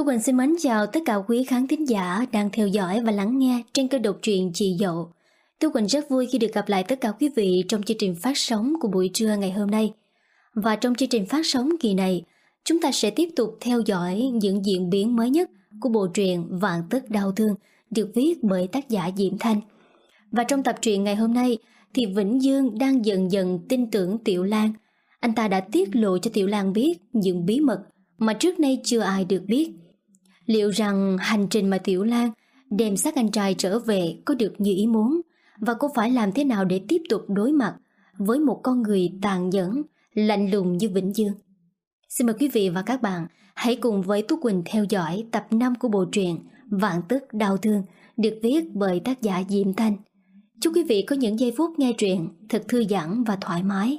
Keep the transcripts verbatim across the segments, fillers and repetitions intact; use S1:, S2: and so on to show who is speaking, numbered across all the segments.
S1: Tú Quỳnh xin mến chào tất cả quý khán thính giả đang theo dõi và lắng nghe trên kênh độc truyện Chị Dậu. Tú Quỳnh rất vui khi được gặp lại tất cả quý vị trong chương trình phát sóng của buổi trưa ngày hôm nay. Và trong chương trình phát sóng kỳ này, chúng ta sẽ tiếp tục theo dõi những diễn biến mới nhất của bộ truyện Vạn Tấc Đau Thương được viết bởi tác giả Diễm Thanh. Và trong tập truyện ngày hôm nay thì Vĩnh Dương đang dần dần tin tưởng Tiểu Lan. Anh ta đã tiết lộ cho Tiểu Lan biết những bí mật mà trước nay chưa ai được biết. Liệu rằng hành trình mà Tiểu Lan đem xác anh trai trở về có được như ý muốn, và cô phải làm thế nào để tiếp tục đối mặt với một con người tàn nhẫn, lạnh lùng như Vĩnh Dương? Xin mời quý vị và các bạn hãy cùng với Tú Quỳnh theo dõi tập năm của bộ truyện Vạn Tấc Đau Thương được viết bởi tác giả Diễm Thanh. Chúc quý vị có những giây phút nghe truyện thật thư giãn và thoải mái.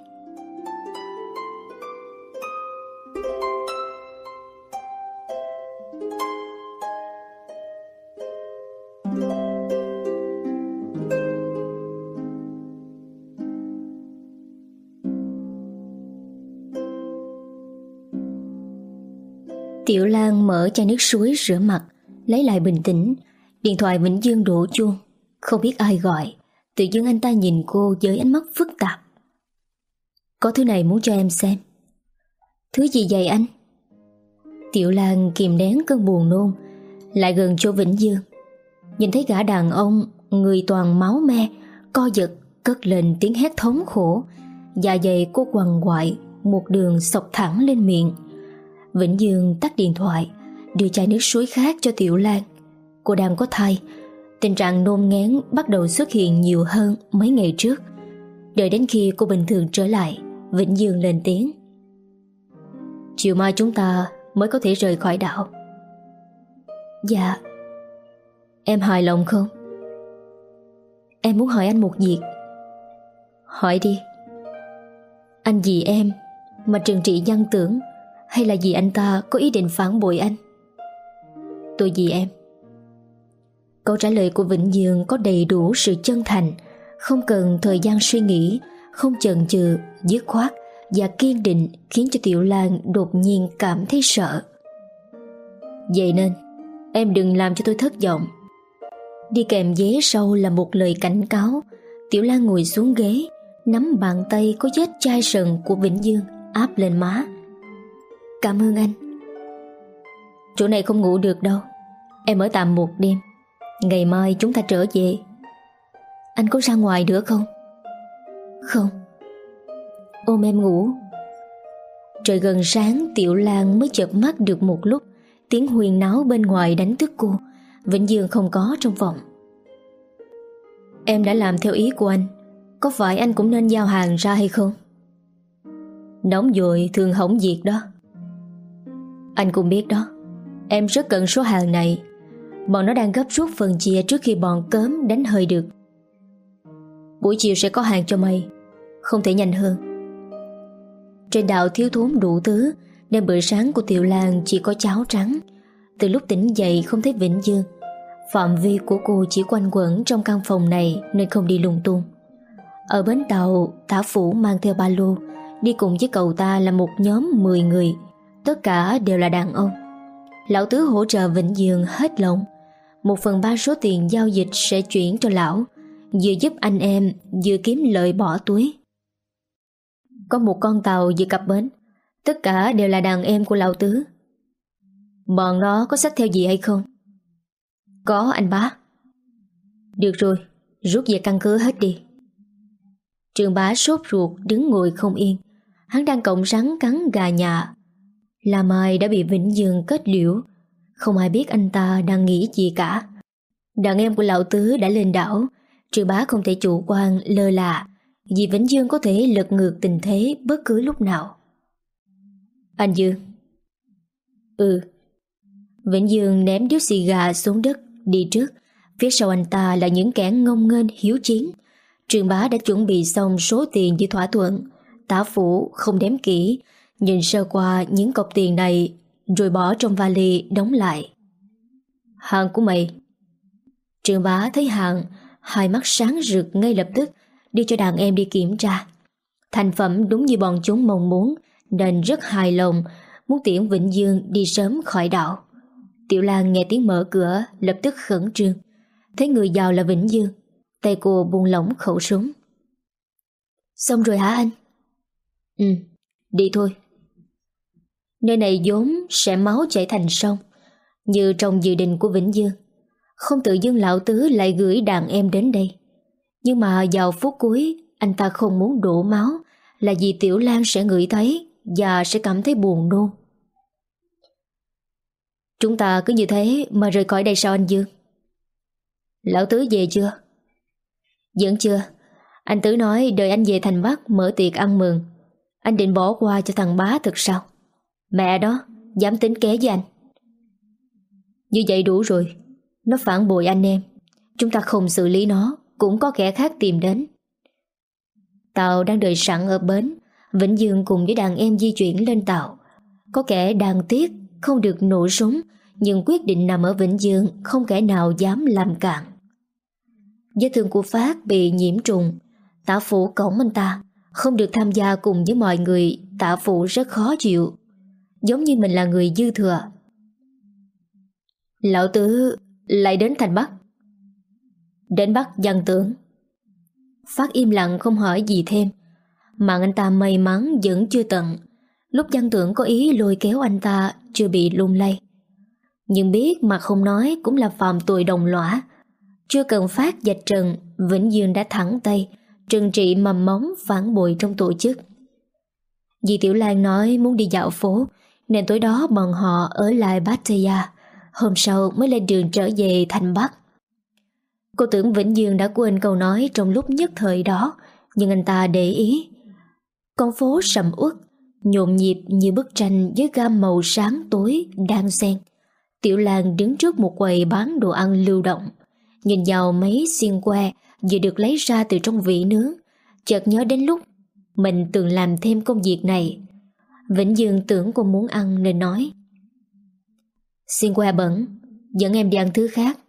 S1: Tiểu Lan mở chai nước suối rửa mặt, lấy lại bình tĩnh. Điện thoại Vĩnh Dương đổ chuông. Không biết ai gọi. Tự dưng anh ta nhìn cô với ánh mắt phức tạp. Có thứ này muốn cho em xem. Thứ gì vậy anh? Tiểu Lan kìm nén cơn buồn nôn, lại gần chỗ Vĩnh Dương. Nhìn thấy gã đàn ông, người toàn máu me, co giật, cất lên tiếng hét thống khổ. Dạ dày cô quằn quại, một đường xộc thẳng lên miệng. Vĩnh Dương tắt điện thoại, đưa chai nước suối khác cho Tiểu Lan. Cô đang có thai, tình trạng nôn ngén bắt đầu xuất hiện nhiều hơn mấy ngày trước. Đợi đến khi cô bình thường trở lại, Vĩnh Dương lên tiếng. Chiều mai chúng ta mới có thể rời khỏi đảo. Dạ. Em hài lòng không? Em muốn hỏi anh một việc. Hỏi đi. Anh vì em mà trừng trị Văn Tưởng, hay là vì anh ta có ý định phản bội anh? Tôi vì em. Câu trả lời của Vĩnh Dương có đầy đủ sự chân thành, không cần thời gian suy nghĩ, không chần chừ, dứt khoát và kiên định, khiến cho Tiểu Lan đột nhiên cảm thấy sợ. Vậy nên em đừng làm cho tôi thất vọng. Đi kèm vé sau là một lời cảnh cáo. Tiểu Lan ngồi xuống ghế, nắm bàn tay có vết chai sần của Vĩnh Dương áp lên má. Cảm ơn anh. Chỗ này không ngủ được đâu. Em ở tạm một đêm, ngày mai chúng ta trở về. Anh có ra ngoài nữa không? Không. Ôm em ngủ. Trời gần sáng, Tiểu Lan mới chợp mắt được một lúc. Tiếng huyên náo bên ngoài đánh thức cô. Vĩnh Dương không có trong phòng. Em đã làm theo ý của anh, có phải anh cũng nên giao hàng ra hay không? Nóng vội thường hỏng việc đó. Anh cũng biết đó, em rất cần số hàng này. Bọn nó đang gấp rút phần chia trước khi bọn cớm đánh hơi được. Buổi chiều sẽ có hàng cho mày, không thể nhanh hơn. Trên đảo thiếu thốn đủ thứ, nên bữa sáng của Tiểu Lan chỉ có cháo trắng. Từ lúc tỉnh dậy không thấy Vĩnh Dương. Phạm vi của cô chỉ quanh quẩn trong căn phòng này nên không đi lung tung. Ở bến tàu, Tả Phủ mang theo ba lô. Đi cùng với cậu ta là một nhóm mười người. Tất cả đều là đàn ông. Lão Tứ hỗ trợ Vĩnh Dương hết lòng. Một phần ba số tiền giao dịch sẽ chuyển cho lão, vừa giúp anh em vừa kiếm lợi bỏ túi. Có một con tàu vừa cập bến. Tất cả đều là đàn em của Lão Tứ. Bọn nó có xách theo gì hay không? Có anh Bá. Được rồi, rút về căn cứ hết đi. Trường Bá sốt ruột đứng ngồi không yên. Hắn đang cọng rắn cắn gà nhà. La Mai đã bị Vĩnh Dương kết liễu. Không ai biết anh ta đang nghĩ gì cả. Đàn em của Lão Tứ đã lên đảo. Trường Bá không thể chủ quan lơ là, vì Vĩnh Dương có thể lật ngược tình thế bất cứ lúc nào. Anh Dương. Ừ. Vĩnh Dương ném điếu xì gà xuống đất, đi trước. Phía sau anh ta là những kẻ ngông nghênh hiếu chiến. Trường Bá đã chuẩn bị xong số tiền như thỏa thuận. Tả Phủ không đếm kỹ, nhìn sơ qua những cọc tiền này rồi bỏ trong vali đóng lại. Hàng của mày. Trường Bá thấy hàng, hai mắt sáng rực ngay lập tức, đi cho đàn em đi kiểm tra. Thành phẩm đúng như bọn chúng mong muốn, nên rất hài lòng, muốn tiễn Vĩnh Dương đi sớm khỏi đảo. Tiểu Lan nghe tiếng mở cửa lập tức khẩn trương. Thấy người vào là Vĩnh Dương, tay cô buông lỏng khẩu súng. Xong rồi hả anh? Ừ, đi thôi. Nơi này vốn sẽ máu chảy thành sông, như trong dự định của Vĩnh Dương. Không tự dưng lão tứ lại gửi đàn em đến đây. Nhưng mà vào phút cuối, anh ta không muốn đổ máu, là vì Tiểu Lan sẽ ngửi thấy và sẽ cảm thấy buồn nôn. Chúng ta cứ như thế mà rời khỏi đây sao anh Dương? Lão tứ về chưa? Vẫn chưa. Anh Tứ nói đợi anh về thành Bắc mở tiệc ăn mừng. Anh định bỏ qua cho thằng Bá thật sao? Mẹ đó, dám tính kế với anh. Như vậy đủ rồi. Nó phản bội anh em. Chúng ta không xử lý nó, cũng có kẻ khác tìm đến. Tàu đang đợi sẵn ở bến. Vĩnh Dương cùng với đàn em di chuyển lên tàu. Có kẻ đáng tiếc không được nổ súng, nhưng quyết định nằm ở Vĩnh Dương, không kẻ nào dám làm cản. Vết thương của Phát bị nhiễm trùng. Tả Phụ cõng anh ta, không được tham gia cùng với mọi người. Tả Phụ rất khó chịu, giống như mình là người dư thừa. Lão Tứ lại đến thành Bắc. Đến Bắc Văn Tưởng. Phát im lặng không hỏi gì thêm. Mà anh ta may mắn vẫn chưa tận. Lúc Văn Tưởng có ý lôi kéo anh ta chưa bị lung lay. Nhưng biết mà không nói cũng là phạm tội đồng lõa. Chưa cần Phát vạch trần, Vĩnh Dương đã thẳng tay trừng trị mầm móng phản bội trong tổ chức. Vì Tiểu Lan nói muốn đi dạo phố, nên tối đó bọn họ ở lại Pattaya. Hôm sau mới lên đường trở về thành Bắc. Cô tưởng Vĩnh Dương đã quên câu nói trong lúc nhất thời đó, nhưng anh ta để ý. Con phố sầm uất, nhộn nhịp như bức tranh với gam màu sáng tối đan xen. Tiểu Lan đứng trước một quầy bán đồ ăn lưu động, nhìn vào mấy xiên que vừa được lấy ra từ trong vỉ nướng, chợt nhớ đến lúc mình từng làm thêm công việc này. Vĩnh Dương tưởng cô muốn ăn nên nói: xiên que bẩn, dẫn em đi ăn thứ khác.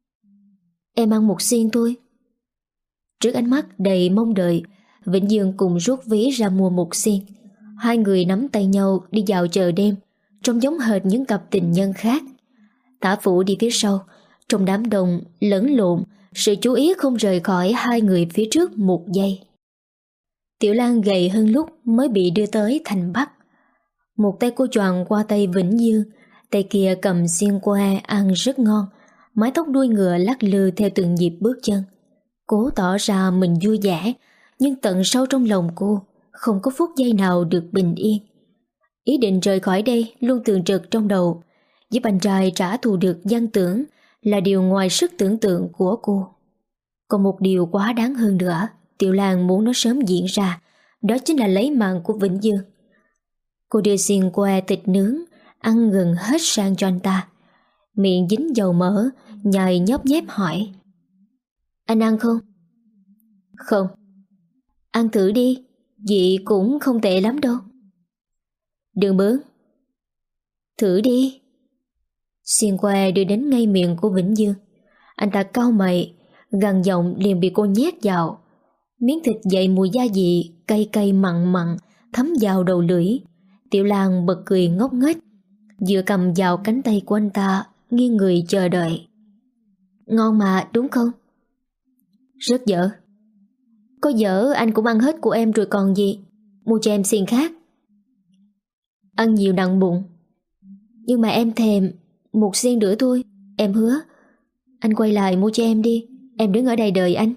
S1: Em ăn một xiên thôi. Trước ánh mắt đầy mong đợi, Vĩnh Dương cùng rút ví ra mua một xiên. Hai người nắm tay nhau đi vào chợ đêm, trông giống hệt những cặp tình nhân khác. Tả Phụ đi phía sau, trong đám đông lẫn lộn, sự chú ý không rời khỏi hai người phía trước một giây. Tiểu Lan gầy hơn lúc mới bị đưa tới thành Bắc. Một tay cô choàng qua tay Vĩnh Dương, tay kia cầm xiên que ăn rất ngon, mái tóc đuôi ngựa lắc lư theo từng nhịp bước chân. Cố tỏ ra mình vui vẻ, nhưng tận sâu trong lòng cô không có phút giây nào được bình yên. Ý định rời khỏi đây luôn tường trực trong đầu. Giúp anh trai trả thù được Văn Tưởng là điều ngoài sức tưởng tượng của cô. Còn một điều quá đáng hơn nữa, Tiểu Lan muốn nó sớm diễn ra, đó chính là lấy mạng của Vĩnh Dương. Cô đưa xiên que thịt nướng ăn gần hết sang cho anh ta, miệng dính dầu mỡ, nhai nhóp nhép hỏi: anh ăn không? Không. Ăn thử đi, vị cũng không tệ lắm đâu. Đừng bướng. Thử đi. Xiên que đưa đến ngay miệng của Vĩnh Dương. Anh ta cau mày, gằn giọng liền bị cô nhét vào. Miếng thịt dậy mùi gia vị cay cay mặn mặn thấm vào đầu lưỡi. Tiểu Lan bật cười ngốc nghếch, vừa cầm vào cánh tay của anh ta, nghiêng người chờ đợi. Ngon mà đúng không? Rất dở. Có dở anh cũng ăn hết của em rồi còn gì. Mua cho em xiên khác. Ăn nhiều nặng bụng. Nhưng mà em thèm. Một xiên nữa thôi, em hứa. Anh quay lại mua cho em đi, em đứng ở đây đợi anh.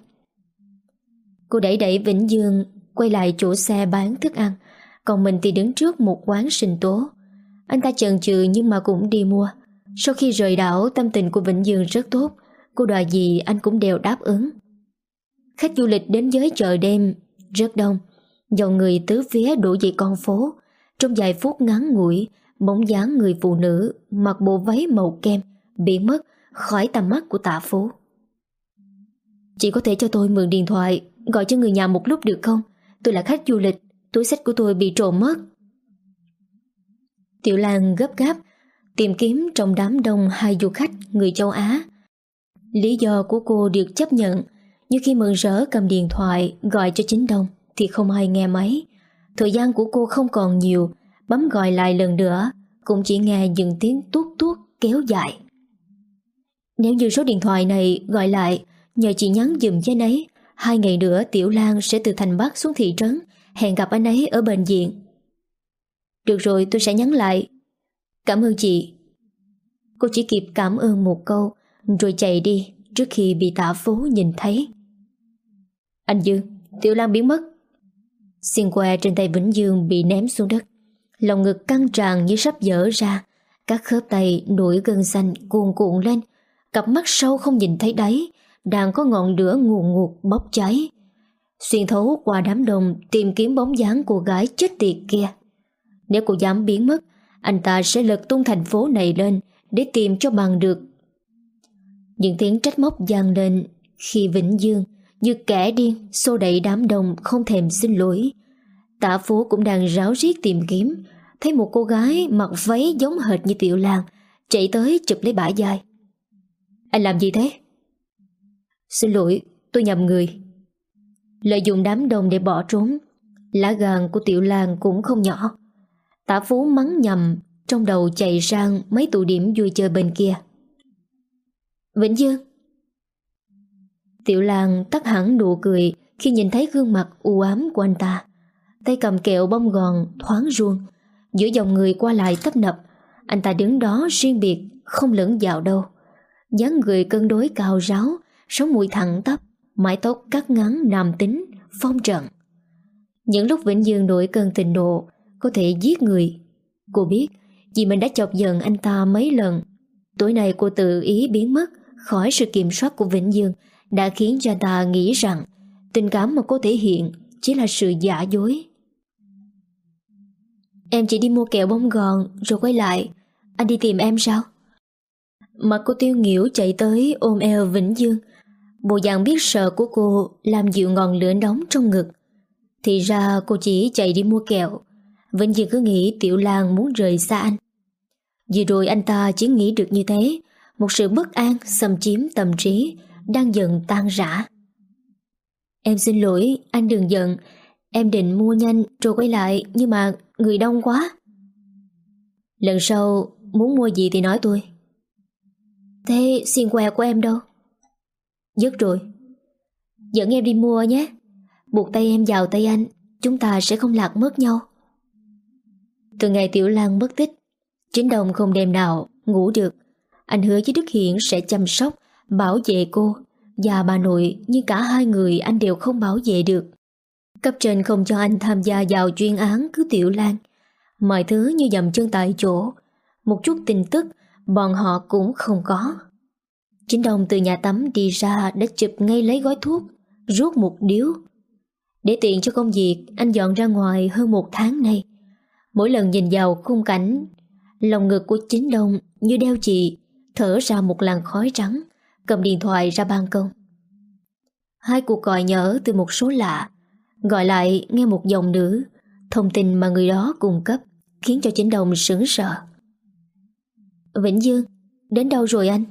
S1: Cô đẩy đẩy Vĩnh Dương quay lại chỗ xe bán thức ăn, còn mình thì đứng trước một quán sinh tố. Anh ta chần chừ nhưng mà cũng đi mua. Sau khi rời đảo, tâm tình của Vĩnh Dương rất tốt. Cô đòi gì anh cũng đều đáp ứng. Khách du lịch đến với chợ đêm rất đông, dòng người tứ phía đổ về con phố. Trong vài phút ngắn ngủi, bóng dáng người phụ nữ mặc bộ váy màu kem bị mất khỏi tầm mắt của Tạ Phú. Chị có thể cho tôi mượn điện thoại gọi cho người nhà một lúc được không? Tôi là khách du lịch, túi xách của tôi bị trộm mất. Tiểu Lan gấp gáp tìm kiếm trong đám đông hai du khách người châu Á. Lý do của cô được chấp nhận, nhưng khi mừng rỡ cầm điện thoại gọi cho chính đông thì không ai nghe máy. Thời gian của cô không còn nhiều, bấm gọi lại lần nữa cũng chỉ nghe những tiếng tuốt tuốt kéo dài. Nếu như số điện thoại này gọi lại, nhờ chị nhắn giùm cho anh ấy. Hai ngày nữa Tiểu Lan sẽ từ thành Bắc xuống thị trấn, hẹn gặp anh ấy ở bệnh viện. Được rồi, tôi sẽ nhắn lại. Cảm ơn chị. Cô chỉ kịp cảm ơn một câu rồi chạy đi trước khi bị Tạ Phú nhìn thấy. Anh Dương, Tiểu Lan biến mất. Xiên que trên tay Vĩnh Dương bị ném xuống đất. Lòng ngực căng tràn như sắp vỡ ra. Các khớp tay nổi gân xanh cuồn cuộn lên. Cặp mắt sâu không nhìn thấy đáy đang có ngọn lửa ngùn ngụt bốc cháy, xuyên thấu qua đám đông tìm kiếm bóng dáng cô gái chết tiệt kia. Nếu cô dám biến mất, anh ta sẽ lật tung thành phố này lên để tìm cho bằng được. Những tiếng trách móc vang lên khi Vĩnh Dương như kẻ điên xô đẩy đám đông không thèm xin lỗi. Tạ Phú cũng đang ráo riết tìm kiếm, thấy một cô gái mặc váy giống hệt như Tiểu Lan chạy tới chụp lấy bả vai. Anh làm gì thế? Xin lỗi, tôi nhầm người. Lợi dụng đám đông để bỏ trốn. Lá gan của Tiểu Lan cũng không nhỏ. Tạ Phú mắng nhầm, trong đầu chạy sang mấy tụ điểm vui chơi bên kia. Vĩnh Dương. Tiểu Lan tắt hẳn nụ cười khi nhìn thấy gương mặt u ám của anh ta. Tay cầm kẹo bông gòn thoáng ruông. Giữa dòng người qua lại tấp nập, anh ta đứng đó riêng biệt, không lẫn vào đâu. Dáng người cân đối cao ráo, sống mũi thẳng tắp, mái tóc cắt ngắn nam tính, phong trần. Những lúc Vĩnh Dương nổi cơn tình nộ có thể giết người. Cô biết vì mình đã chọc giận anh ta mấy lần. Tối nay cô tự ý biến mất khỏi sự kiểm soát của Vĩnh Dương đã khiến cho anh ta nghĩ rằng tình cảm mà cô thể hiện chỉ là sự giả dối. Em chỉ đi mua kẹo bông gòn rồi quay lại. Anh đi tìm em sao? Mặt cô tiêu nghỉu chạy tới ôm eo Vĩnh Dương. Bộ dạng biết sợ của cô làm dịu ngọn lửa nóng trong ngực. Thì ra cô chỉ chạy đi mua kẹo. Vĩnh Dương cứ nghĩ Tiểu Lan muốn rời xa anh. Vừa rồi anh ta chỉ nghĩ được như thế. Một sự bất an xâm chiếm tâm trí đang dần tan rã. Em xin lỗi, anh đừng giận. Em định mua nhanh rồi quay lại, nhưng mà người đông quá. Lần sau muốn mua gì thì nói tôi. Thế xiên que của em đâu? Dứt rồi. Dẫn em đi mua nhé. Buộc tay em vào tay anh, chúng ta sẽ không lạc mất nhau. Từ ngày Tiểu Lan mất tích, Chính Đồng không đêm nào ngủ được. Anh hứa với Đức Hiển sẽ chăm sóc, bảo vệ cô và bà nội, nhưng cả hai người anh đều không bảo vệ được. Cấp trên không cho anh tham gia vào chuyên án cứu Tiểu Lan. Mọi thứ như dậm chân tại chỗ. Một chút tin tức bọn họ cũng không có. Chính Đồng từ nhà tắm đi ra đã chụp ngay lấy gói thuốc, rút một điếu. Để tiện cho công việc, anh dọn ra ngoài hơn một tháng nay. Mỗi lần nhìn vào khung cảnh, lòng ngực của Chính Đồng như đeo chì, thở ra một làn khói trắng, cầm điện thoại ra ban công. Hai cuộc gọi nhỡ từ một số lạ. Gọi lại nghe một dòng nữ. Thông tin mà người đó cung cấp khiến cho Chính Đồng sững sờ. Vĩnh Dương, đến đâu rồi anh?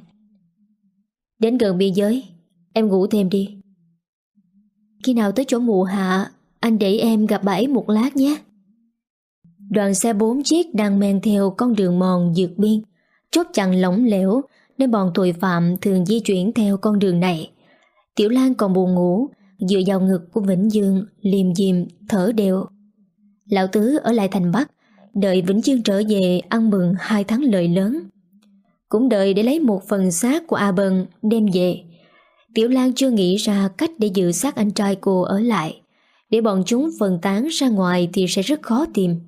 S1: Đến gần biên giới. Em ngủ thêm đi. Khi nào tới chỗ mụ Hạ, anh để em gặp bà ấy một lát nhé. Đoàn xe bốn chiếc đang men theo con đường mòn vượt biên. Chốt chặn lỏng lẻo nên bọn tội phạm thường di chuyển theo con đường này. Tiểu Lan còn buồn ngủ, dựa vào ngực của Vĩnh Dương, liềm diềm thở đều. Lão Tứ ở lại thành Bắc, đợi Vĩnh Dương trở về ăn mừng hai tháng lợi lớn. Cũng đợi để lấy một phần xác của A Bân đem về. Tiểu Lan chưa nghĩ ra cách để giữ xác anh trai cô ở lại. Để bọn chúng phân tán ra ngoài thì sẽ rất khó tìm.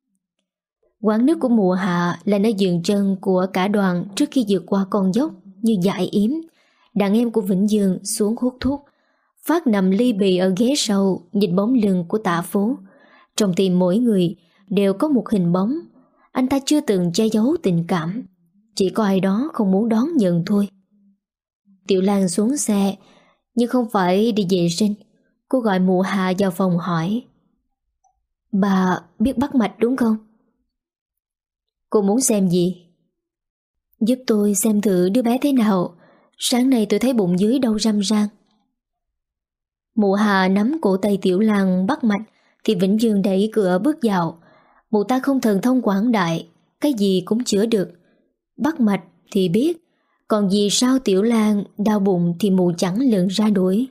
S1: Quán nước của mùa hạ là nơi dừng chân của cả đoàn trước khi vượt qua con dốc như dại yếm. Đàn em của Vĩnh Dương xuống hút thuốc. Phát nằm ly bì ở ghế sau, nhìn bóng lưng của Tạ Phú. Trong tim mỗi người đều có một hình bóng. Anh ta chưa từng che giấu tình cảm. Chỉ có ai đó không muốn đón nhận thôi. Tiểu Lan xuống xe, nhưng không phải đi vệ sinh. Cô gọi mụ Hạ vào phòng hỏi: Bà biết bắt mạch đúng không? Cô muốn xem gì? Giúp tôi xem thử đứa bé thế nào. Sáng nay tôi thấy bụng dưới đau răm ran. Mụ Hà nắm cổ tay Tiểu Lan bắt mạch thì Vĩnh Dương đẩy cửa bước vào. Mụ ta không thần thông quảng đại, cái gì cũng chữa được. Bắt mạch thì biết, Còn vì sao Tiểu Lan đau bụng thì mụ chẳng lường ra đuổi.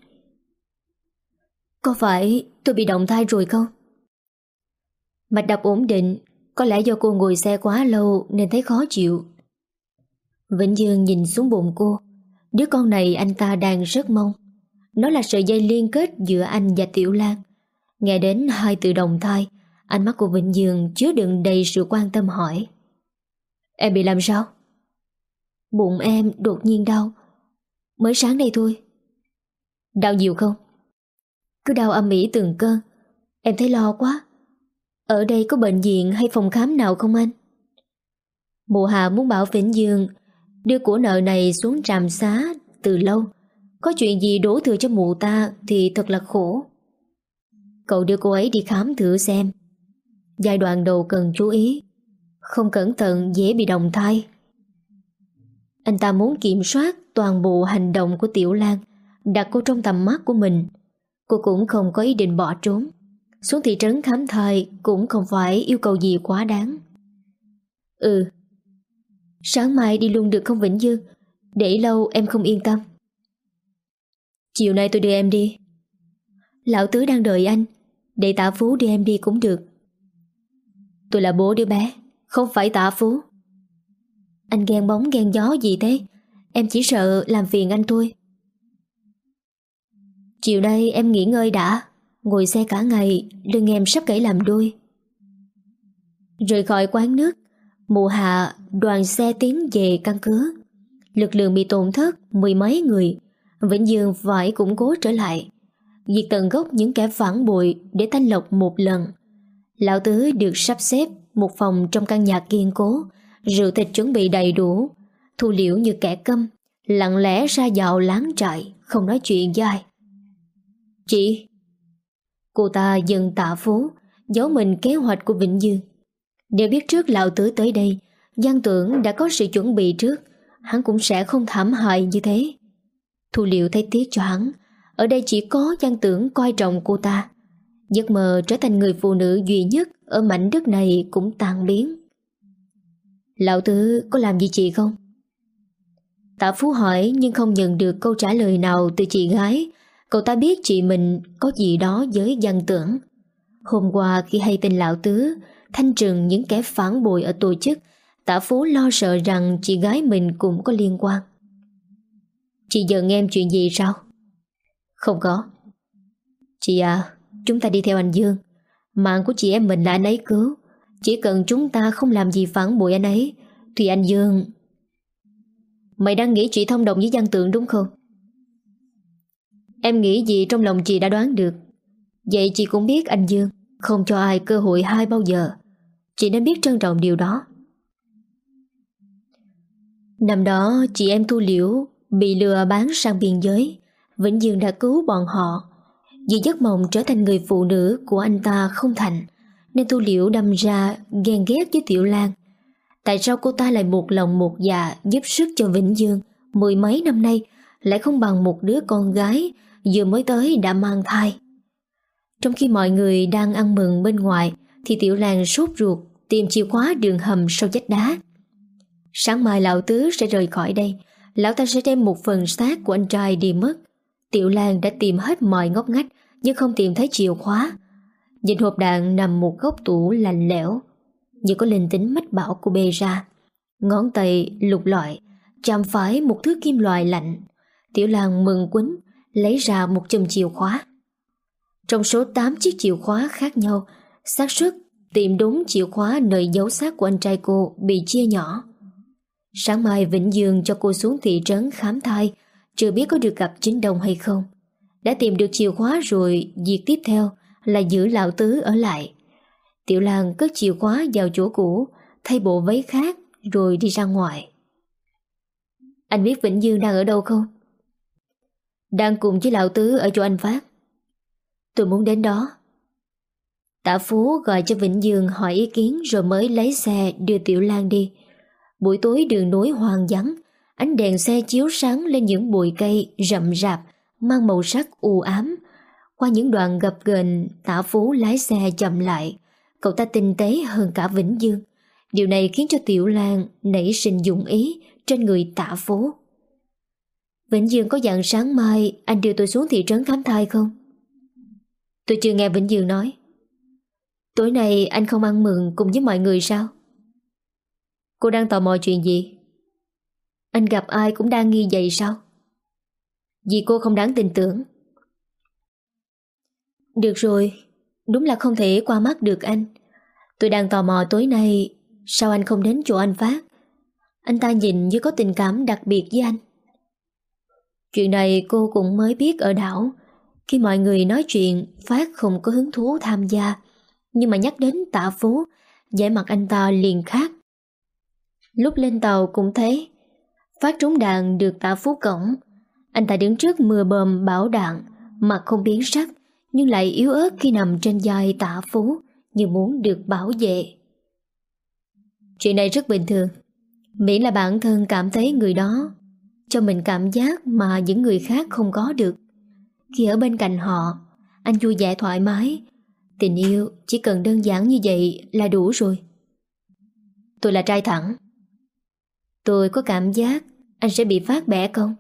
S1: Có phải tôi bị động thai rồi không? Mạch đập ổn định. Có lẽ do cô ngồi xe quá lâu nên thấy khó chịu. Vĩnh Dương nhìn xuống bụng cô. Đứa con này anh ta đang rất mong. Nó là sợi dây liên kết giữa anh và Tiểu Lan. Nghe đến hai từ đồng thai, ánh mắt của Vĩnh Dương chứa đựng đầy sự quan tâm hỏi: Em bị làm sao? Bụng em đột nhiên đau. Mới sáng đây thôi. Đau nhiều không? Cứ đau âm ỉ từng cơn. Em thấy lo quá. Ở đây có bệnh viện hay phòng khám nào không anh? Mụ Hà muốn bảo Vĩnh Dương đưa của nợ này xuống trạm xá từ lâu. Có chuyện gì đổ thừa cho mụ ta thì thật là khổ. Cậu đưa cô ấy đi khám thử xem. Giai đoạn đầu cần chú ý. Không cẩn thận dễ bị đồng thai. Anh ta muốn kiểm soát toàn bộ hành động của Tiểu Lan, đặt cô trong tầm mắt của mình. Cô cũng không có ý định bỏ trốn. Xuống thị trấn khám thai cũng không phải yêu cầu gì quá đáng. Ừ. Sáng mai đi luôn được không Vĩnh Dương? Để lâu em không yên tâm. Chiều nay tôi đưa em đi. Lão Tứ đang đợi anh. Để Tạ Phú đưa em đi cũng được. Tôi là bố đứa bé, không phải Tạ Phú. Anh ghen bóng ghen gió gì thế? Em chỉ sợ làm phiền anh thôi. Chiều nay em nghỉ ngơi đã. Ngồi xe cả ngày, lưng em sắp gãy làm đôi. Rời khỏi quán nước, mụ Hạ đoàn xe tiến về căn cứ. Lực lượng bị tổn thất mười mấy người. Vĩnh Dương phải củng cố trở lại, diệt tận gốc những kẻ phản bội để thanh lọc một lần. Lão Tứ được sắp xếp một phòng trong căn nhà kiên cố, rượu thịt chuẩn bị đầy đủ. Thu Liễu như kẻ câm, lặng lẽ ra vào láng trại, không nói chuyện với ai. Chị! Cô ta dần Tạ Phú giấu mình kế hoạch của Vĩnh Dương. Nếu biết trước Lão Tứ tới đây, Giang Tưởng đã có sự chuẩn bị trước, hắn cũng sẽ không thảm hại như thế. Thu Liễu thấy tiếc cho hắn. Ở đây chỉ có Giang Tưởng coi trọng cô ta. Giấc mơ trở thành người phụ nữ duy nhất ở mảnh đất này cũng tan biến. Lão Tứ có làm gì chị không? Tạ Phú hỏi nhưng không nhận được câu trả lời nào từ chị gái. Cậu ta biết chị mình có gì đó với Giang Tưởng. Hôm qua khi hay tin Lão Tứ thanh trừng những kẻ phản bội ở tổ chức, Tạ Phú lo sợ rằng chị gái mình cũng có liên quan. Chị giận em chuyện gì sao? Không có. Chị à, chúng ta đi theo anh Dương. Mạng của chị em mình là anh ấy cứu. Chỉ cần chúng ta không làm gì phản bội anh ấy thì anh Dương... Mày đang nghĩ chị thông đồng với Giang Tượng đúng không? Em nghĩ gì trong lòng chị đã đoán được. Vậy chị cũng biết anh Dương không cho ai cơ hội hai bao giờ. Chị nên biết trân trọng điều đó. Năm đó chị em Thu Liễu bị lừa bán sang biên giới. Vĩnh Dương đã cứu bọn họ. Vì giấc mộng trở thành người phụ nữ của anh ta không thành, nên Thu Liễu đâm ra ghen ghét với Tiểu Lan. Tại sao cô ta lại một lòng một dạ giúp sức cho Vĩnh Dương mười mấy năm nay, lại không bằng một đứa con gái vừa mới tới đã mang thai? Trong khi mọi người đang ăn mừng bên ngoài thì Tiểu Lan sốt ruột tìm chìa khóa đường hầm sau vách đá. Sáng mai Lão Tứ sẽ rời khỏi đây. Lão ta sẽ đem một phần xác của anh trai đi mất. Tiểu Lan đã tìm hết mọi ngóc ngách nhưng không tìm thấy chìa khóa. Nhìn hộp đạn nằm một góc tủ lạnh lẽo, như có linh tính mách bảo của bê ra. Ngón tay lục lọi chạm phải một thứ kim loại lạnh. Tiểu Lan mừng quýnh lấy ra một chùm chìa khóa. Trong số tám chiếc chìa khóa khác nhau, xác suất tìm đúng chìa khóa nơi giấu xác của anh trai cô bị chia nhỏ. Sáng mai Vĩnh Dương cho cô xuống thị trấn khám thai, chưa biết có được gặp Chính Đông hay không. Đã tìm được chìa khóa rồi, việc tiếp theo là giữ Lão Tứ ở lại. Tiểu Lan cất chìa khóa vào chỗ cũ, thay bộ váy khác rồi đi ra ngoài. Anh biết Vĩnh Dương đang ở đâu không? Đang cùng với Lão Tứ ở chỗ anh Phát. Tôi muốn đến đó. Tạ Phú gọi cho Vĩnh Dương hỏi ý kiến rồi mới lấy xe đưa Tiểu Lan đi. Buổi tối đường nối hoang vắng, ánh đèn xe chiếu sáng lên những bụi cây rậm rạp mang màu sắc u ám. Qua những đoạn gập ghềnh, Tạ Phú lái xe chậm lại. Cậu ta tinh tế hơn cả Vĩnh Dương. Điều này khiến cho Tiểu Lan nảy sinh dụng ý trên người Tạ Phú. Vĩnh Dương có dặn sáng mai anh đưa tôi xuống thị trấn khám thai không? Tôi chưa nghe Vĩnh Dương nói. Tối nay anh không ăn mừng cùng với mọi người sao? Cô đang tò mò chuyện gì? Anh gặp ai cũng đang nghi vậy sao? Vì cô không đáng tin tưởng. Được rồi, đúng là không thể qua mắt được anh. Tôi đang tò mò tối nay sao anh không đến chỗ anh Phát. Anh ta nhìn như có tình cảm đặc biệt với anh. Chuyện này cô cũng mới biết ở đảo. Khi mọi người nói chuyện, Phát không có hứng thú tham gia, nhưng mà nhắc đến Tạ Phú, vẻ mặt anh ta liền khác. Lúc lên tàu cũng thế. Phát trúng đạn được Tạ Phú cõng. Anh ta đứng trước mưa bom bão đạn, mặt không biến sắc, nhưng lại yếu ớt khi nằm trên vai Tạ Phú, như muốn được bảo vệ. Chuyện này rất bình thường, miễn là bản thân cảm thấy người đó cho mình cảm giác mà những người khác không có được. Khi ở bên cạnh họ, anh vui vẻ thoải mái. Tình yêu chỉ cần đơn giản như vậy là đủ rồi. Tôi là trai thẳng. Tôi có cảm giác anh sẽ bị Phát bẻ cong.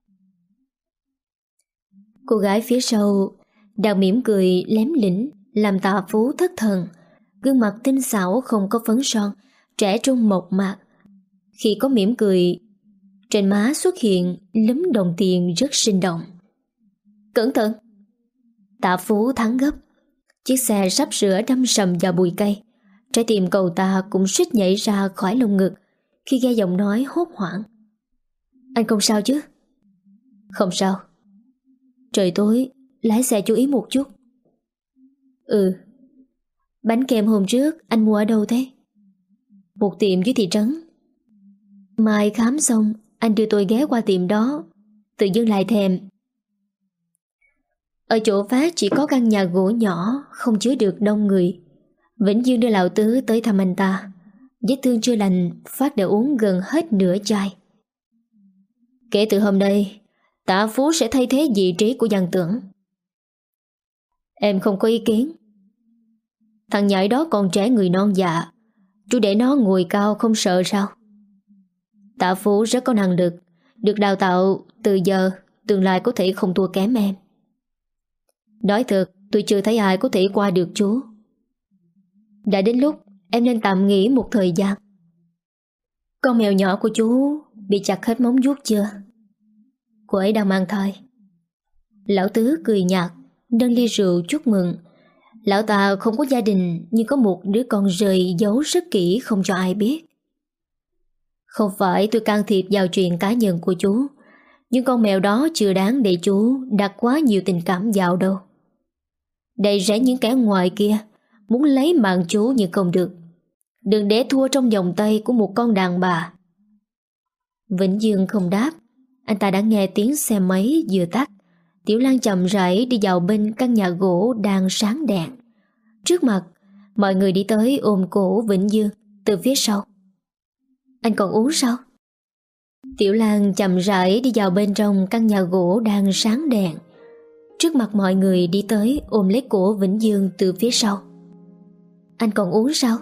S1: Cô gái phía sau đang mỉm cười lém lĩnh, làm Tạ Phú thất thần. Gương mặt tinh xảo không có phấn son, trẻ trung mộc mạc. Khi có mỉm cười, trên má xuất hiện lúm đồng tiền rất sinh động. Cẩn thận! Tạ Phú thắng gấp. Chiếc xe sắp sửa đâm sầm vào bụi cây. Trái tim cậu ta cũng suýt nhảy ra khỏi lồng ngực khi nghe giọng nói hốt hoảng. Anh không sao chứ? Không sao. Trời tối, lái xe chú ý một chút. Ừ. Bánh kem hôm trước anh mua ở đâu thế? Một tiệm dưới thị trấn. Mai khám xong anh đưa tôi ghé qua tiệm đó. Tự dưng lại thèm. Ở chỗ Phát chỉ có căn nhà gỗ nhỏ, không chứa được đông người. Vĩnh Dương đưa Lão Tứ tới thăm anh ta. Vết thương chưa lành, Phát đã uống gần hết nửa chai. Kể từ hôm nay, Tạ Phú sẽ thay thế vị trí của Văn Tưởng. Em không có ý kiến. Thằng nhãi đó còn trẻ người non dạ, chú để nó ngồi cao không sợ sao? Tạ Phú rất có năng lực, được đào tạo từ giờ, tương lai có thể không thua kém em. Nói thật, tôi chưa thấy ai có thể qua được chú. Đã đến lúc em nên tạm nghỉ một thời gian. Con mèo nhỏ của chú bị chặt hết móng vuốt chưa? Cô ấy đang mang thai. Lão Tứ cười nhạt, nâng ly rượu chúc mừng. Lão ta không có gia đình, nhưng có một đứa con rời giấu rất kỹ không cho ai biết. Không phải tôi can thiệp vào chuyện cá nhân của chú, nhưng con mèo đó chưa đáng để chú đặt quá nhiều tình cảm vào đâu. Đầy rẫy những kẻ ngoài kia muốn lấy mạng chú nhưng không được. Đừng để thua trong vòng tay của một con đàn bà. Vĩnh Dương không đáp. Anh ta đã nghe tiếng xe máy vừa tắt. Tiểu Lan chậm rãi đi vào bên căn nhà gỗ đang sáng đèn. Trước mặt, mọi người đi tới ôm cổ Vĩnh Dương từ phía sau. Anh còn uống sao? Tiểu Lan chậm rãi đi vào bên trong căn nhà gỗ đang sáng đèn. Trước mặt mọi người đi tới ôm lấy cổ Vĩnh Dương từ phía sau. Anh còn uống sao?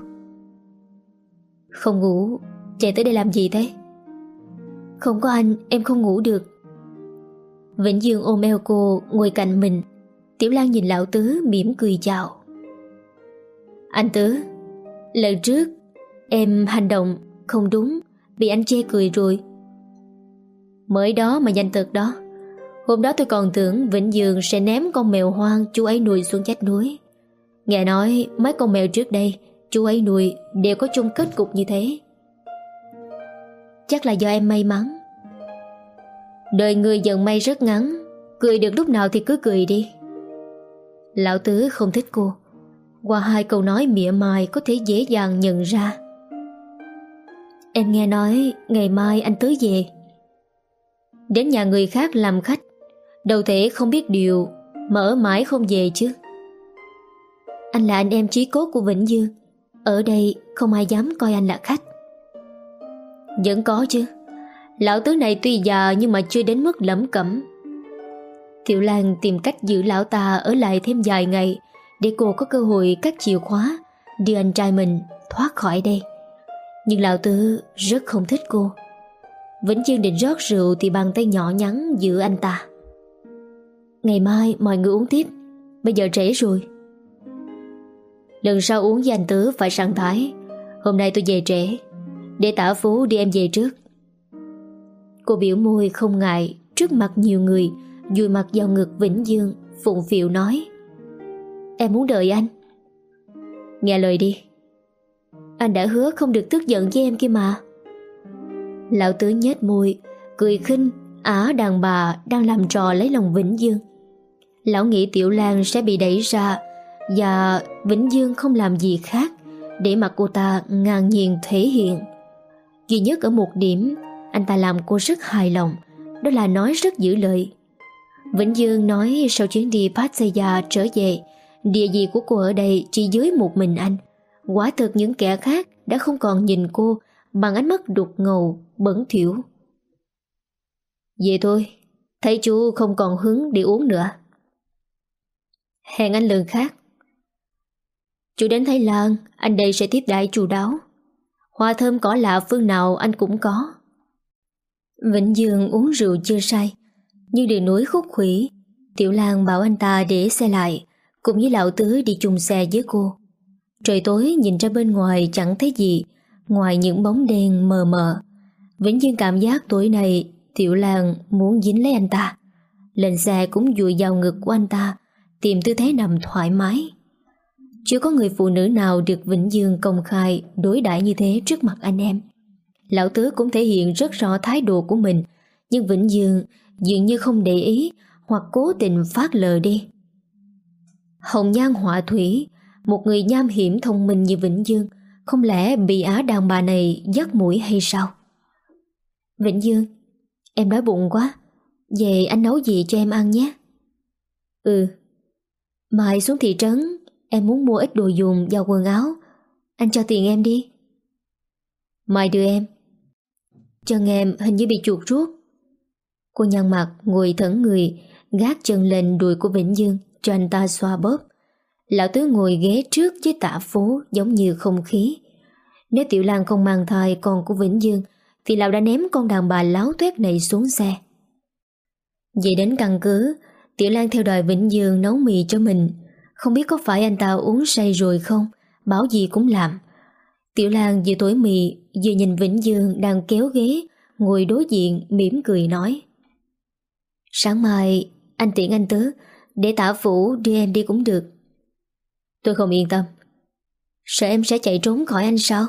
S1: Không ngủ. Chạy tới đây làm gì thế? Không có anh em không ngủ được. Vĩnh Dương ôm eo cô ngồi cạnh mình. Tiểu Lan nhìn Lão Tứ mỉm cười chào. Anh Tứ, lần trước em hành động không đúng, bị anh chê cười rồi. Mới đó mà danh tật đó. Hôm đó tôi còn tưởng Vĩnh Dương sẽ ném con mèo hoang chú ấy nuôi xuống vách núi. Nghe nói mấy con mèo trước đây chú ấy nuôi đều có chung kết cục như thế. Chắc là do em may mắn. Đời người dần may rất ngắn, cười được lúc nào thì cứ cười đi. Lão Tứ không thích cô. Qua hai câu nói mỉa mai có thể dễ dàng nhận ra. Em nghe nói ngày mai anh Tứ về. Đến nhà người khác làm khách, đâu thể không biết điều mà ở mãi không về chứ. Anh là anh em chí cốt của Vĩnh Dương. Ở đây không ai dám coi anh là khách. Vẫn có chứ. Lão Tứ này tuy già nhưng mà chưa đến mức lẩm cẩm. Tiểu Lan tìm cách giữ lão ta ở lại thêm vài ngày để cô có cơ hội cắt chìa khóa đưa anh trai mình thoát khỏi đây. Nhưng Lão Tứ rất không thích cô. Vĩnh Dương định rót rượu thì bàn tay nhỏ nhắn giữ anh ta. Ngày mai mọi người uống tiếp, bây giờ trễ rồi. Lần sau uống với anh Tứ phải sẵn thái. Hôm nay tôi về trễ, để Tả Phú đi em về trước. Cô biểu môi không ngại trước mặt nhiều người, dùi mặt vào ngực Vĩnh Dương, phụng phịu nói: Em muốn đợi anh. Nghe lời đi. Anh đã hứa không được tức giận với em kia mà. Lão Tứ nhếch môi, cười khinh ả đàn bà đang làm trò lấy lòng Vĩnh Dương. Lão nghĩ Tiểu Lan sẽ bị đẩy ra, và Vĩnh Dương không làm gì khác để mặc cô ta ngang nhiên thể hiện. Duy nhất ở một điểm anh ta làm cô rất hài lòng, đó là nói rất giữ lời. Vĩnh Dương nói sau chuyến đi Pattaya trở về, địa vị của cô ở đây chỉ dưới một mình anh. Quả thực những kẻ khác đã không còn nhìn cô bằng ánh mắt đục ngầu, bẩn thỉu. Về thôi, thấy chú không còn hứng để uống nữa. Hẹn anh lần khác. Chú đến Thái Lan, anh đây sẽ tiếp đãi chu đáo. Hoa thơm cỏ lạ phương nào anh cũng có. Vĩnh Dương uống rượu chưa say, như đường núi khúc khuỷu. Tiểu Lan bảo anh ta để xe lại, cùng với Lão Tứ đi chung xe với cô. Trời tối nhìn ra bên ngoài chẳng thấy gì ngoài những bóng đen mờ mờ. Vĩnh Dương cảm giác tối nay Tiểu Lan muốn dính lấy anh ta. Lên xe cũng dụi vào ngực của anh ta, tìm tư thế nằm thoải mái. Chưa có người phụ nữ nào được Vĩnh Dương công khai đối đãi như thế trước mặt anh em. Lão Tứ cũng thể hiện rất rõ thái độ của mình, nhưng Vĩnh Dương dường như không để ý hoặc cố tình phát lờ đi. Hồng nhan họa thủy, một người nham hiểm thông minh như Vĩnh Dương, không lẽ bị ả đàn bà này dắt mũi hay sao? Vĩnh Dương, em đói bụng quá, về anh nấu gì cho em ăn nhé. Ừ, mai xuống thị trấn, em muốn mua ít đồ dùng và quần áo, anh cho tiền em đi. Mai đưa em. Chân em hình như bị chuột rút. Cô nhăn mặt ngồi thẫn người, gác chân lên đùi của Vĩnh Dương cho anh ta xoa bóp. Lão Tứ ngồi ghế trước với Tả Phú giống như không khí. Nếu Tiểu Lan không mang thai con của Vĩnh Dương thì lão đã ném con đàn bà láo tuét này xuống xe. Về đến căn cứ, Tiểu Lan theo đòi Vĩnh Dương nấu mì cho mình. Không biết có phải anh ta uống say rồi không, bảo gì cũng làm. Tiểu Lan vừa thổi mì vừa nhìn Vĩnh Dương đang kéo ghế ngồi đối diện, mỉm cười nói: Sáng mai anh tiễn anh Tứ, để Tả Phủ đưa em đi cũng được. Tôi không yên tâm. Sợ em sẽ chạy trốn khỏi anh sao?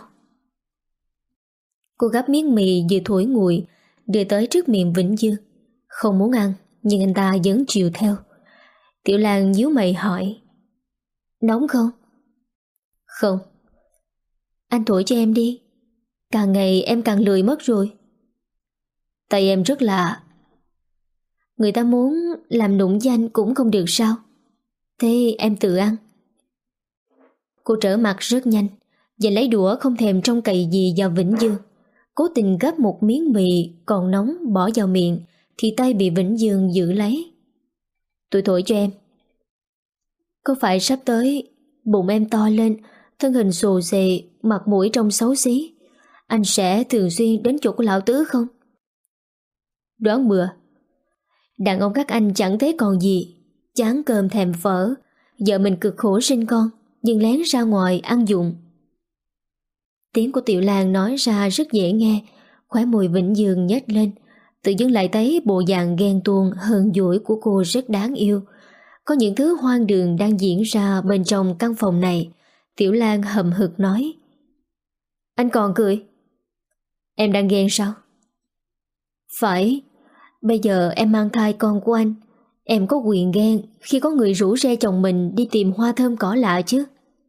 S1: Cô gắp miếng mì vừa thổi nguội đưa tới trước miệng Vĩnh Dương. Không muốn ăn, nhưng anh ta vẫn chiều theo. Tiểu Lan nhíu mày hỏi: Nóng không? Không. Anh thổi cho em đi. Càng ngày em càng lười mất rồi. Tay em rất lạ. Người ta muốn làm nụng danh cũng không được sao? Thế em tự ăn. Cô trở mặt rất nhanh và lấy đũa không thèm trông cậy gì vào Vĩnh Dương. Cố tình gắp một miếng mì còn nóng bỏ vào miệng thì tay bị Vĩnh Dương giữ lấy. Tôi thổi cho em. Có phải sắp tới bụng em to lên, thân hình xồ xề, mặt mũi trông xấu xí, anh sẽ thường xuyên đến chỗ của Lão Tứ không? Đoán bừa. Đàn ông các anh chẳng thấy còn gì, chán cơm thèm phở, vợ mình cực khổ sinh con nhưng lén ra ngoài ăn dụng. Tiếng của Tiểu Lan nói ra rất dễ nghe. Khóe môi Vĩnh Dương nhếch lên, tự dưng lại thấy bộ dạng ghen tuông hờn dỗi của cô rất đáng yêu. Có những thứ hoang đường đang diễn ra bên trong căn phòng này. Tiểu Lan hậm hực nói: Anh còn cười? Em đang ghen sao? Phải. Bây giờ em mang thai con của anh, em có quyền ghen khi có người rủ rê chồng mình đi tìm hoa thơm cỏ lạ chứ.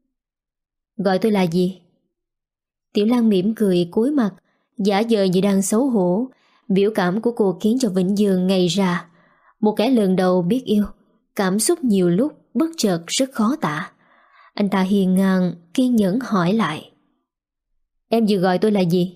S1: Gọi tôi là gì? Tiểu Lan mỉm cười cúi mặt, giả vờ như đang xấu hổ. Biểu cảm của cô khiến cho Vĩnh Dương ngây ra. Một kẻ lần đầu biết yêu, cảm xúc nhiều lúc bất chợt rất khó tả. Anh ta hiền ngang kiên nhẫn hỏi lại: Em vừa gọi tôi là gì?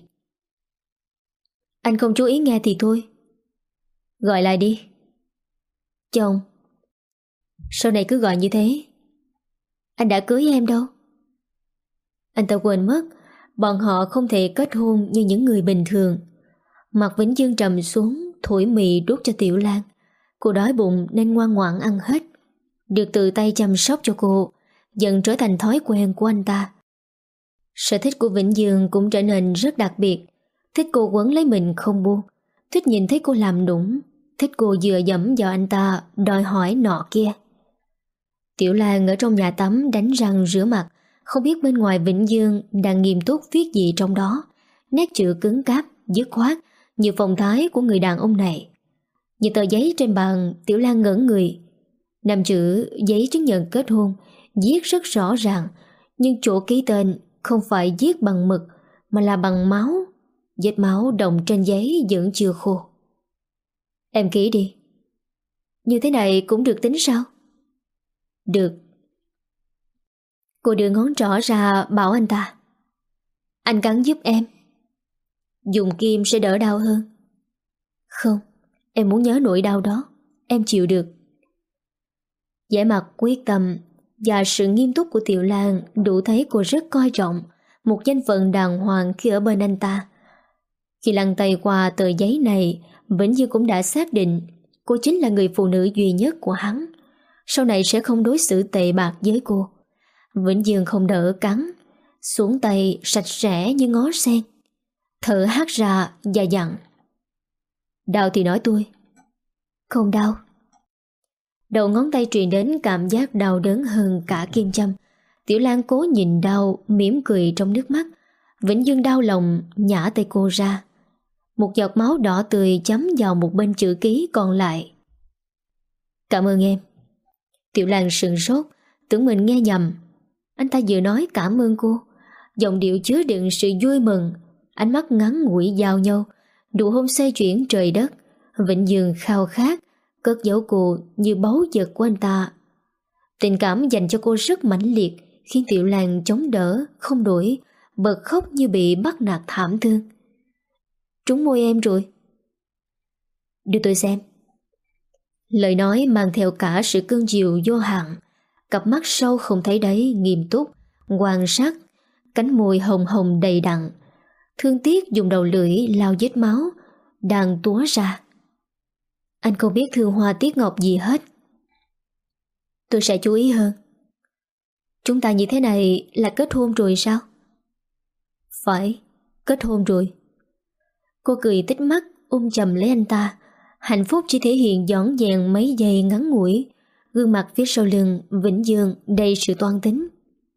S1: Anh không chú ý nghe thì thôi. Gọi lại đi. Chồng. Sau này cứ gọi như thế. Anh đã cưới em đâu. Anh ta quên mất bọn họ không thể kết hôn như những người bình thường. Mặt Vĩnh Dương trầm xuống, thổi mì đút cho Tiểu Lan. Cô đói bụng nên ngoan ngoãn ăn hết. Được tự tay chăm sóc cho cô dần trở thành thói quen của anh ta. Sở thích của Vĩnh Dương cũng trở nên rất đặc biệt. Thích cô quấn lấy mình không buông, thích nhìn thấy cô làm nũng, thích cô dựa dẫm vào anh ta, đòi hỏi nọ kia. Tiểu Lan ở trong nhà tắm đánh răng rửa mặt, không biết bên ngoài Vĩnh Dương đang nghiêm túc viết gì trong đó. Nét chữ cứng cáp, dứt khoát như phong thái của người đàn ông này. Nhìn tờ giấy trên bàn, Tiểu Lan ngẩn người. Năm chữ giấy chứng nhận kết hôn viết rất rõ ràng, nhưng chỗ ký tên không phải viết bằng mực mà là bằng máu. Vết máu đọng trên giấy vẫn chưa khô. Em ký đi. Như thế này cũng được tính sao? Được. Cô đưa ngón trỏ ra bảo anh ta. Anh cắn giúp em. Dùng kim sẽ đỡ đau hơn. Không, em muốn nhớ nỗi đau đó. Em chịu được. Vẻ mặt quyết tâm và sự nghiêm túc của Tiểu Lan đủ thấy cô rất coi trọng một danh phận đàng hoàng khi ở bên anh ta. Khi lăn tay qua tờ giấy này, Vĩnh Dương cũng đã xác định cô chính là người phụ nữ duy nhất của hắn. Sau này sẽ không đối xử tệ bạc với cô. Vĩnh Dương không đỡ cắn, xuống tay sạch sẽ như ngó sen, thở hắt ra và dặn. Đau thì nói tôi. Không đau. Đầu ngón tay truyền đến cảm giác đau đớn hơn cả kim châm. Tiểu Lan cố nhìn đau, mỉm cười trong nước mắt. Vĩnh Dương đau lòng nhả tay cô ra. Một giọt máu đỏ tươi chấm vào một bên chữ ký còn lại. Cảm ơn em. Tiểu Lan sừng sốt, tưởng mình nghe nhầm. Anh ta vừa nói cảm ơn cô, giọng điệu chứa đựng sự vui mừng, ánh mắt ngắn ngủi giao nhau, đủ hôn xoay chuyển trời đất. Vĩnh Dương khao khát cất giấu cô như báu vật của anh ta. Tình cảm dành cho cô rất mãnh liệt, khiến Tiểu Lan chống đỡ không nổi, bật khóc như bị bắt nạt thảm thương. Trúng môi em rồi. Đưa tôi xem. Lời nói mang theo cả sự cương chiều vô hạn. Cặp mắt sâu không thấy đáy nghiêm túc, quan sát, cánh môi hồng hồng đầy đặn. Thương tiếc dùng đầu lưỡi lao vết máu đang túa ra. Anh không biết thương hoa tiếc ngọc gì hết. Tôi sẽ chú ý hơn. Chúng ta như thế này là kết hôn rồi sao? Phải, kết hôn rồi. Cô cười tít mắt ôm chầm lấy anh ta. Hạnh phúc chỉ thể hiện dõn dàng mấy giây ngắn ngủi. Gương mặt phía sau lưng Vĩnh Dương đầy sự toan tính.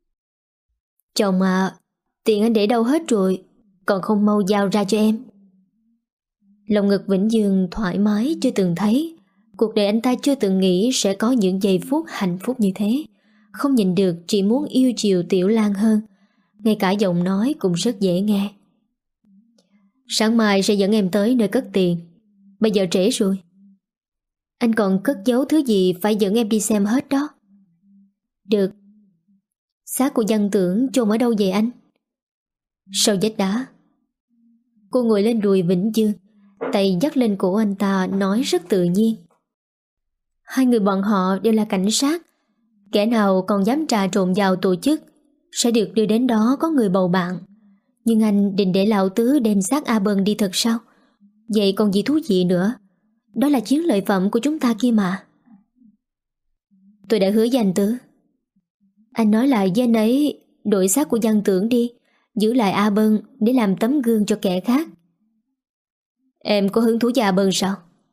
S1: Chồng à, tiền anh để đâu hết rồi, còn không mau giao ra cho em. Lòng ngực Vĩnh Dương thoải mái chưa từng thấy. Cuộc đời anh ta chưa từng nghĩ sẽ có những giây phút hạnh phúc như thế. Không nhìn được, chỉ muốn yêu chiều Tiểu Lan hơn. Ngay cả giọng nói cũng rất dễ nghe. Sáng mai sẽ dẫn em tới nơi cất tiền. Bây giờ trễ rồi. Anh còn cất giấu thứ gì phải dẫn em đi xem hết đó. Được. Xác của Văn Tưởng chôn ở đâu vậy anh? Sau vách đá. Cô ngồi lên đùi Vĩnh Dương, tay dắt lên cổ anh ta, nói rất tự nhiên. Hai người bọn họ đều là cảnh sát. Kẻ nào còn dám trà trộn vào tổ chức sẽ được đưa đến đó có người bầu bạn. Nhưng anh định để lão tứ đem xác A Bân đi thật sao? Vậy còn gì thú vị nữa? Đó là chiến lợi phẩm của chúng ta kia mà. Tôi đã hứa với anh Tứ. Anh nói lại với anh ấy đổi xác của Văn Tưởng đi, giữ lại A Bân để làm tấm gương cho kẻ khác. Em có hứng thú với A Bân sao?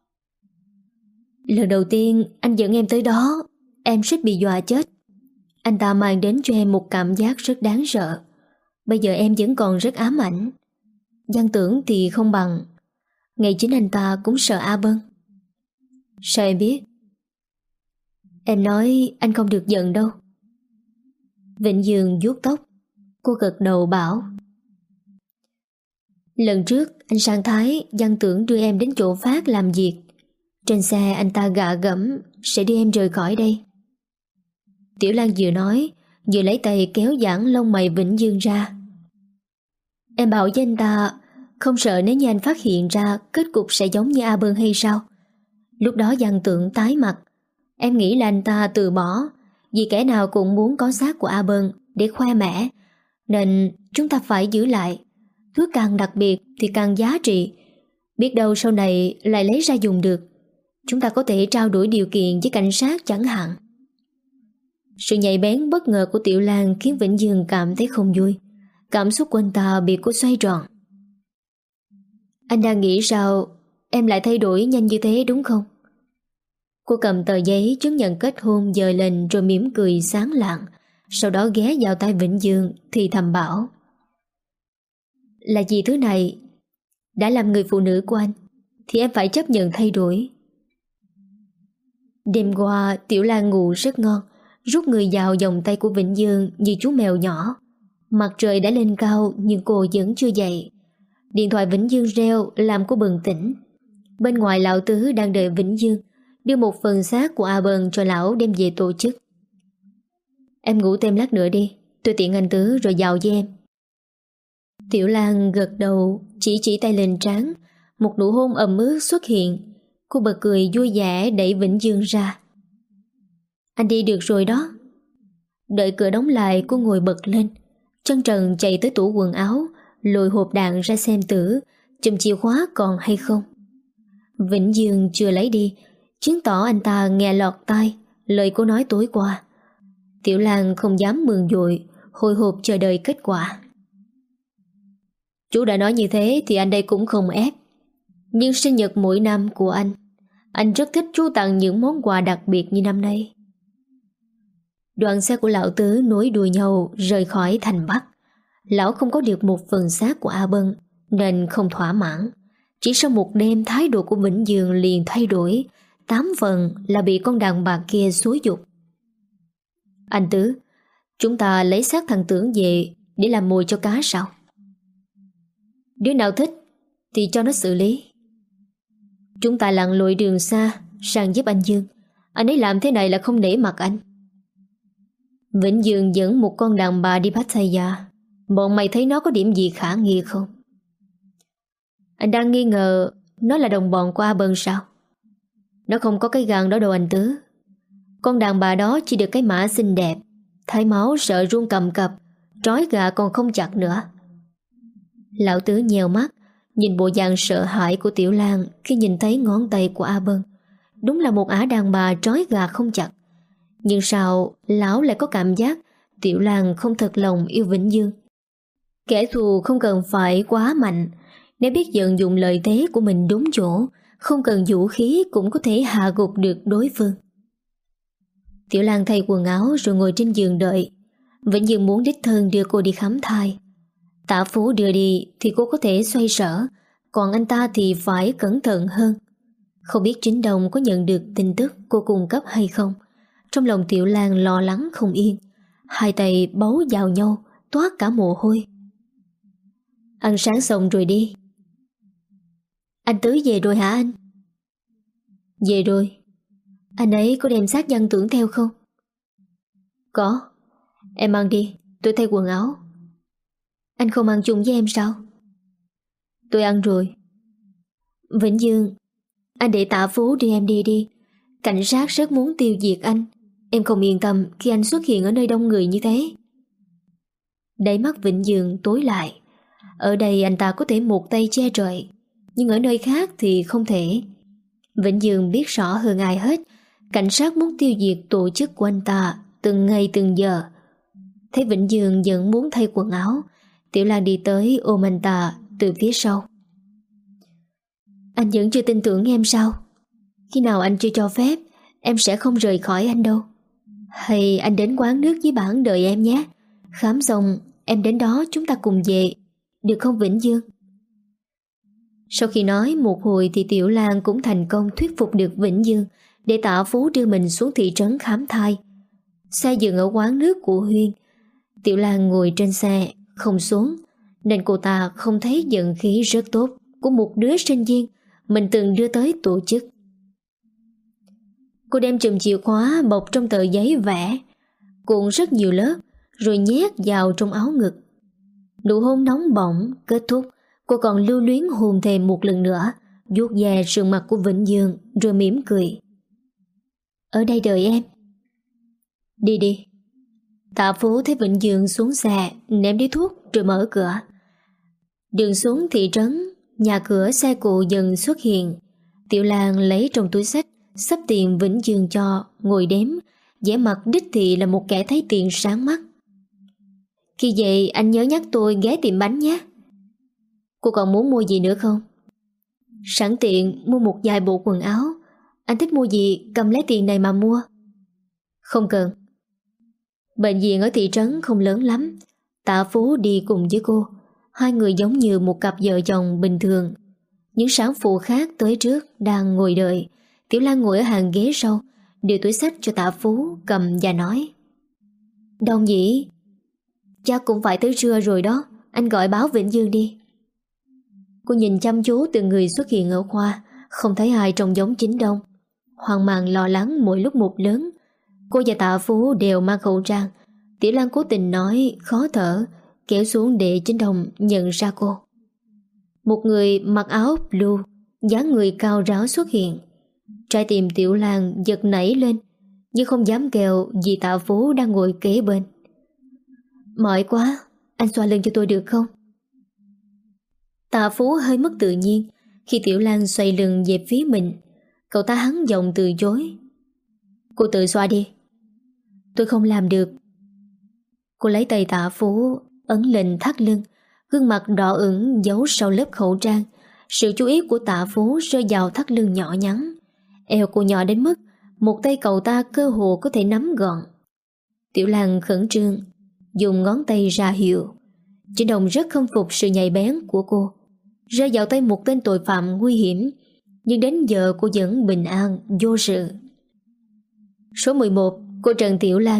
S1: Lần đầu tiên anh dẫn em tới đó, em suýt bị dọa chết. Anh ta mang đến cho em một cảm giác rất đáng sợ. Bây giờ em vẫn còn rất ám ảnh. Văn Tưởng thì không bằng. Ngay chính anh ta cũng sợ A Bân. Sao em biết? Em nói anh không được giận đâu. Vĩnh Dương vuốt tóc. Cô gật đầu bảo. Lần trước anh sang Thái, Văn Tưởng đưa em đến chỗ Phát làm việc. Trên xe anh ta gạ gẫm sẽ đưa em rời khỏi đây. Tiểu Lan vừa nói vừa lấy tay kéo giãn lông mày Vĩnh Dương ra. Em bảo với anh ta không sợ nếu như anh phát hiện ra kết cục sẽ giống như A Bân hay sao? Lúc đó Văn Tưởng tái mặt. Em nghĩ là anh ta từ bỏ, vì kẻ nào cũng muốn có xác của A Bân để khoe mẽ, nên chúng ta phải giữ lại. Thứ càng đặc biệt thì càng giá trị. Biết đâu sau này lại lấy ra dùng được. Chúng ta có thể trao đổi điều kiện với cảnh sát chẳng hạn. Sự nhạy bén bất ngờ của Tiểu Lan khiến Vĩnh Dương cảm thấy không vui. Cảm xúc của anh ta bị cô xoay tròn. Anh đang nghĩ sao em lại thay đổi nhanh như thế đúng không? Cô cầm tờ giấy chứng nhận kết hôn dời lên rồi mỉm cười sáng lạng. Sau đó ghé vào tai Vĩnh Dương thì thầm bảo: Là gì thứ này? Đã làm người phụ nữ của anh thì em phải chấp nhận thay đổi. Đêm qua Tiểu Lan ngủ rất ngon, rút người vào vòng tay của Vĩnh Dương như chú mèo nhỏ. Mặt trời đã lên cao nhưng cô vẫn chưa dậy. Điện thoại Vĩnh Dương reo làm cô bừng tỉnh. Bên ngoài lão tứ đang đợi Vĩnh Dương đưa một phần xác của A Bân cho lão đem về tổ chức. Em ngủ thêm lát nữa đi, tôi tiện anh Tứ rồi vào với em. Tiểu Lan gật đầu, chỉ chỉ tay lên trán. Một nụ hôn ẩm ướt xuất hiện. Cô bật cười vui vẻ đẩy Vĩnh Dương ra. Anh đi được rồi đó. Đợi cửa đóng lại, cô ngồi bật lên, chân trần chạy tới tủ quần áo, lôi hộp đạn ra xem thử chùm chìa khóa còn hay không. Vĩnh Dương chưa lấy đi, chứng tỏ anh ta nghe lọt tai lời cô nói tối qua. Tiểu Lan không dám mừng dội, hồi hộp chờ đợi kết quả. Chú đã nói như thế thì anh đây cũng không ép. Nhưng sinh nhật mỗi năm của anh, anh rất thích chú tặng những món quà đặc biệt như năm nay. Đoàn xe của lão tứ nối đuôi nhau rời khỏi thành Bắc. Lão không có được một phần xác của A Bân nên không thỏa mãn. Chỉ sau một đêm thái độ của Vĩnh Dương liền thay đổi. Tám phần là bị con đàn bà kia xúi giục. Anh Tứ, chúng ta lấy xác thằng Tưởng về để làm mồi cho cá sao? Đứa nào thích thì cho nó xử lý. Chúng ta lặn lội đường xa sang giúp anh Dương. Anh ấy làm thế này là không nể mặt anh. Vĩnh Dương dẫn một con đàn bà đi Pattaya. Bọn mày thấy nó có điểm gì khả nghi không? Anh đang nghi ngờ nó là đồng bọn của A Bân sao? Nó không có cái gan đó đâu anh Tứ. Con đàn bà đó chỉ được cái mã xinh đẹp, thấy máu sợ run cầm cập, trói gà còn không chặt nữa. Lão Tứ nhèo mắt nhìn bộ dạng sợ hãi của Tiểu Lan khi nhìn thấy ngón tay của A Bân. Đúng là một ả đàn bà trói gà không chặt. Nhưng sao lão lại có cảm giác Tiểu Lan không thật lòng yêu Vĩnh Dương? Kẻ thù không cần phải quá mạnh. Nếu biết vận dụng lợi thế của mình đúng chỗ, không cần vũ khí cũng có thể hạ gục được đối phương. Tiểu Lan thay quần áo rồi ngồi trên giường đợi. Vĩnh Dương muốn đích thân đưa cô đi khám thai. Tạ Phú đưa đi thì cô có thể xoay sở, còn anh ta thì phải cẩn thận hơn. Không biết Chính Đồng có nhận được tin tức cô cung cấp hay không. Trong lòng Tiểu Lan lo lắng không yên. Hai tay bấu vào nhau, toát cả mồ hôi. Ăn sáng xong rồi đi. Anh Tứ về rồi hả anh? Về rồi. Anh ấy có đem xác Văn Tưởng theo không? Có. Em ăn đi, tôi thay quần áo. Anh không ăn chung với em sao? Tôi ăn rồi. Vĩnh Dương, anh để Tạ Phú đưa em đi đi. Cảnh sát rất muốn tiêu diệt anh. Em không yên tâm khi anh xuất hiện ở nơi đông người như thế. Đáy mắt Vĩnh Dương tối lại. Ở đây anh ta có thể một tay che trời, nhưng ở nơi khác thì không thể. Vĩnh Dương biết rõ hơn ai hết, cảnh sát muốn tiêu diệt tổ chức của anh ta từng ngày từng giờ. Thấy Vĩnh Dương vẫn muốn thay quần áo, Tiểu Lan đi tới ôm anh ta từ phía sau. Anh vẫn chưa tin tưởng em sao? Khi nào anh chưa cho phép, em sẽ không rời khỏi anh đâu. Hay anh đến quán nước với bản đợi em nhé. Khám xong em đến đó chúng ta cùng về, được không Vĩnh Dương? Sau khi nói một hồi thì Tiểu Lan cũng thành công thuyết phục được Vĩnh Dương để Tạ Phú đưa mình xuống thị trấn khám thai. Xe dừng ở quán nước của Huyên. Tiểu Lan ngồi trên xe không xuống, nên cô ta không thấy vận khí rất tốt của một đứa sinh viên mình từng đưa tới tổ chức. Cô đem chùm chìa khóa bọc trong tờ giấy vẽ, cuộn rất nhiều lớp rồi nhét vào trong áo ngực. Nụ hôn nóng bỏng kết thúc, cô còn lưu luyến hôn thêm một lần nữa, vuốt ve sườn mặt của Vĩnh Dương rồi mỉm cười. Ở đây đợi em. Đi đi. Tạ Phú thấy Vĩnh Dương xuống xe, ném điếu thuốc rồi mở cửa. Đường xuống thị trấn Nhà cửa xe cộ dần xuất hiện. Tiểu Lan lấy trong túi xách sắp tiền Vĩnh Dương cho, ngồi đếm, vẻ mặt đích thị là một kẻ thấy tiền sáng mắt. Khi vậy anh nhớ nhắc tôi ghé tiệm bánh nhé. Cô còn muốn mua gì nữa không? Sẵn tiện mua một vài bộ quần áo. Anh thích mua gì cầm lấy tiền này mà mua. Không cần. Bệnh viện ở thị trấn không lớn lắm. Tạ Phú đi cùng với cô. Hai người giống như một cặp vợ chồng bình thường. Những sản phụ khác tới trước đang ngồi đợi. Tiểu Lan ngồi ở hàng ghế sau, đưa túi xách cho Tạ Phú cầm và nói: Đông nhỉ? Chắc cũng phải tới trưa rồi đó. Anh gọi báo Vĩnh Dương đi. Cô nhìn chăm chú từng người xuất hiện ở khoa, không thấy ai trông giống Chính Đông. Hoang mang lo lắng mỗi lúc một lớn. Cô và Tạ Phú đều mang khẩu trang. Tiểu Lan cố tình nói khó thở, kéo xuống để Chính Đông nhận ra cô. Một người mặc áo blue, dáng người cao ráo xuất hiện. Trái tim Tiểu Lan giật nảy lên, nhưng không dám kêu vì Tạ Phú đang ngồi kế bên. Mỏi quá, anh xoa lưng cho tôi được không? Tạ Phú hơi mất tự nhiên khi Tiểu Lan xoay lưng về phía mình. Cậu ta hắn giọng từ chối. Cô tự xoa đi. Tôi không làm được. Cô lấy tay Tạ Phú ấn lên thắt lưng, gương mặt đỏ ửng giấu sau lớp khẩu trang. Sự chú ý của Tạ Phú rơi vào thắt lưng nhỏ nhắn. Eo cô nhỏ đến mức một tay cậu ta cơ hồ có thể nắm gọn. Tiểu Lan khẩn trương dùng ngón tay ra hiệu. Chính Đồng rất không phục sự nhạy bén của cô, rơi vào tay một tên tội phạm nguy hiểm. Nhưng đến giờ cô vẫn bình an vô sự. Số mười một, cô Trần Tiểu Lan.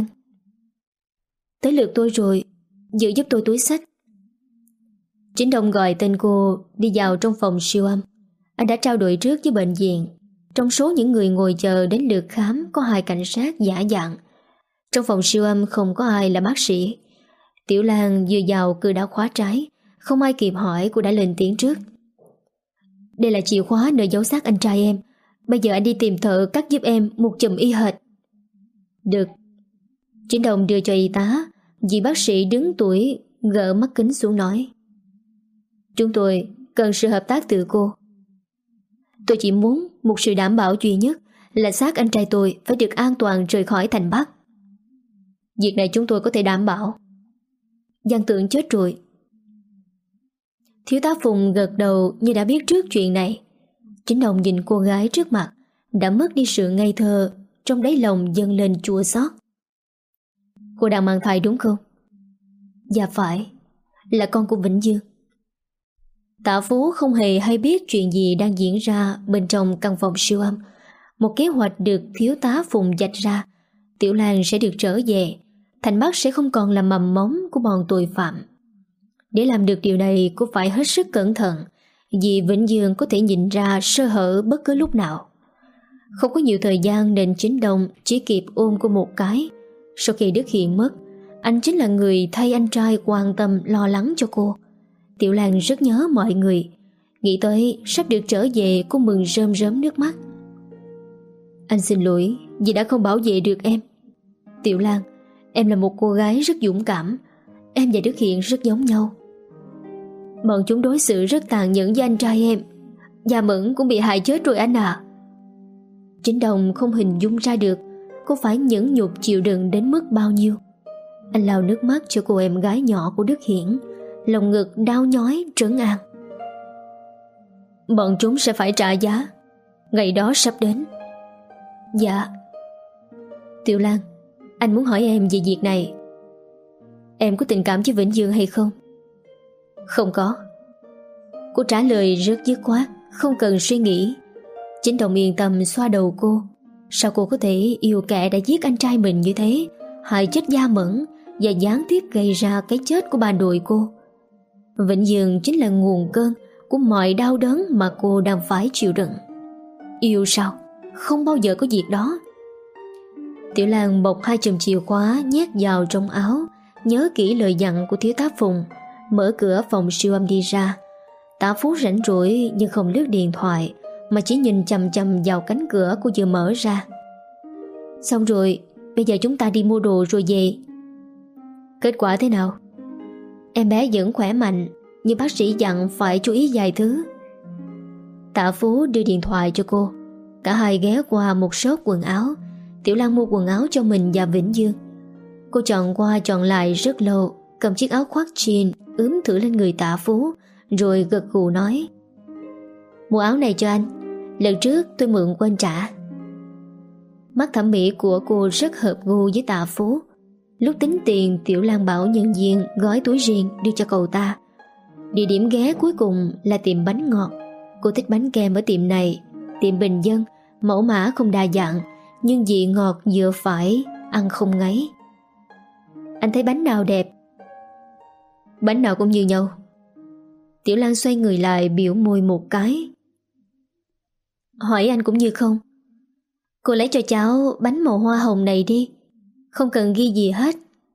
S1: Tới lượt tôi rồi, giữ giúp tôi túi xách. Chính Đồng gọi tên cô đi vào trong phòng siêu âm. Anh đã trao đổi trước với bệnh viện. Trong số những người ngồi chờ đến lượt khám có hai cảnh sát giả dạng. Trong phòng siêu âm không có ai là bác sĩ. Tiểu Lan vừa vào cửa đã khóa trái. Không ai kịp hỏi cô đã lên tiếng trước. Đây là chìa khóa nơi giấu xác anh trai em. Bây giờ anh đi tìm thợ cắt giúp em một chùm y hệt. Được. Chính Đồng đưa cho y tá. Vị bác sĩ đứng tuổi gỡ mắt kính xuống nói: Chúng tôi cần sự hợp tác từ cô. Tôi chỉ muốn một sự đảm bảo duy nhất là xác anh trai tôi phải được an toàn rời khỏi thành Bắc. Việc này chúng tôi có thể đảm bảo. Văn Tượng chết rồi. Thiếu tá Phùng gật đầu như đã biết trước chuyện này. Chính Đồng nhìn cô gái trước mặt, đã mất đi sự ngây thơ, trong đáy lòng dâng lên chua xót. Cô đang mang thai đúng không? Dạ phải, là con của Vĩnh Dương. Tạ Phú không hề hay biết chuyện gì đang diễn ra bên trong căn phòng siêu âm. Một kế hoạch được thiếu tá Phùng vạch ra. Tiểu Lan sẽ được trở về, thành Bắc sẽ không còn là mầm móng của bọn tội phạm. Để làm được điều này cô phải hết sức cẩn thận, vì Vĩnh Dương có thể nhìn ra sơ hở bất cứ lúc nào. Không có nhiều thời gian nên Chính Đông chỉ kịp ôm cô một cái. Sau khi Đức Hiền mất, anh chính là người thay anh trai quan tâm lo lắng cho cô. Tiểu Lan rất nhớ mọi người. Nghĩ tới sắp được trở về, cô mừng rơm rớm nước mắt. Anh xin lỗi vì đã không bảo vệ được em. Tiểu Lan, em là một cô gái rất dũng cảm. Em và Đức Hiền rất giống nhau. Bọn chúng đối xử rất tàn nhẫn với anh trai em. Gia Mẫn cũng bị hại chết rồi anh à. Chính Đồng không hình dung ra được cô phải nhẫn nhục chịu đựng đến mức bao nhiêu. Anh lau nước mắt cho cô em gái nhỏ của Đức Hiển, lòng ngực đau nhói trấn an. Bọn chúng sẽ phải trả giá. Ngày đó sắp đến. Dạ. Tiểu Lan, anh muốn hỏi em về việc này. Em có tình cảm với Vĩnh Dương hay không? Không có. Cô trả lời rất dứt khoát, không cần suy nghĩ. Chính Đồng yên tâm xoa đầu cô. Sao cô có thể yêu kẻ đã giết anh trai mình như thế, hại chết Gia Mẫn và gián tiếp gây ra cái chết của bà nội cô? Vĩnh Dương chính là nguồn cơn của mọi đau đớn mà cô đang phải chịu đựng. Yêu sao? Không bao giờ có việc đó. Tiểu Lan bọc hai chùm chìa khóa nhét vào trong áo, nhớ kỹ lời dặn của thiếu tá Phùng, mở cửa phòng siêu âm đi ra. Tạ Phú rảnh rỗi nhưng không lướt điện thoại, mà chỉ nhìn chằm chằm vào cánh cửa cô vừa mở ra. Xong rồi, bây giờ chúng ta đi mua đồ rồi về. Kết quả thế nào? Em bé vẫn khỏe mạnh, nhưng bác sĩ dặn phải chú ý vài thứ. Tạ Phú đưa điện thoại cho cô. Cả hai ghé qua một shop quần áo. Tiểu Lan mua quần áo cho mình và Vĩnh Dương. Cô chọn qua chọn lại rất lâu, cầm chiếc áo khoác jean ướm thử lên người Tạ Phú, rồi gật gù nói: "Mua áo này cho anh, lần trước tôi mượn của anh trả." Mắt thẩm mỹ của cô rất hợp gu với Tạ Phú. Lúc tính tiền, Tiểu Lan bảo nhân viên gói túi riêng đưa cho cậu ta. Địa điểm ghé cuối cùng là tiệm bánh ngọt. Cô thích bánh kem ở tiệm này. Tiệm bình dân, mẫu mã không đa dạng, nhưng vị ngọt vừa phải, ăn không ngấy. "Anh thấy bánh nào đẹp?" "Bánh nào cũng như nhau." Tiểu Lan xoay người lại biểu môi một cái. "Hỏi anh cũng như không. Cô lấy cho cháu bánh màu hoa hồng này đi, không cần ghi gì hết."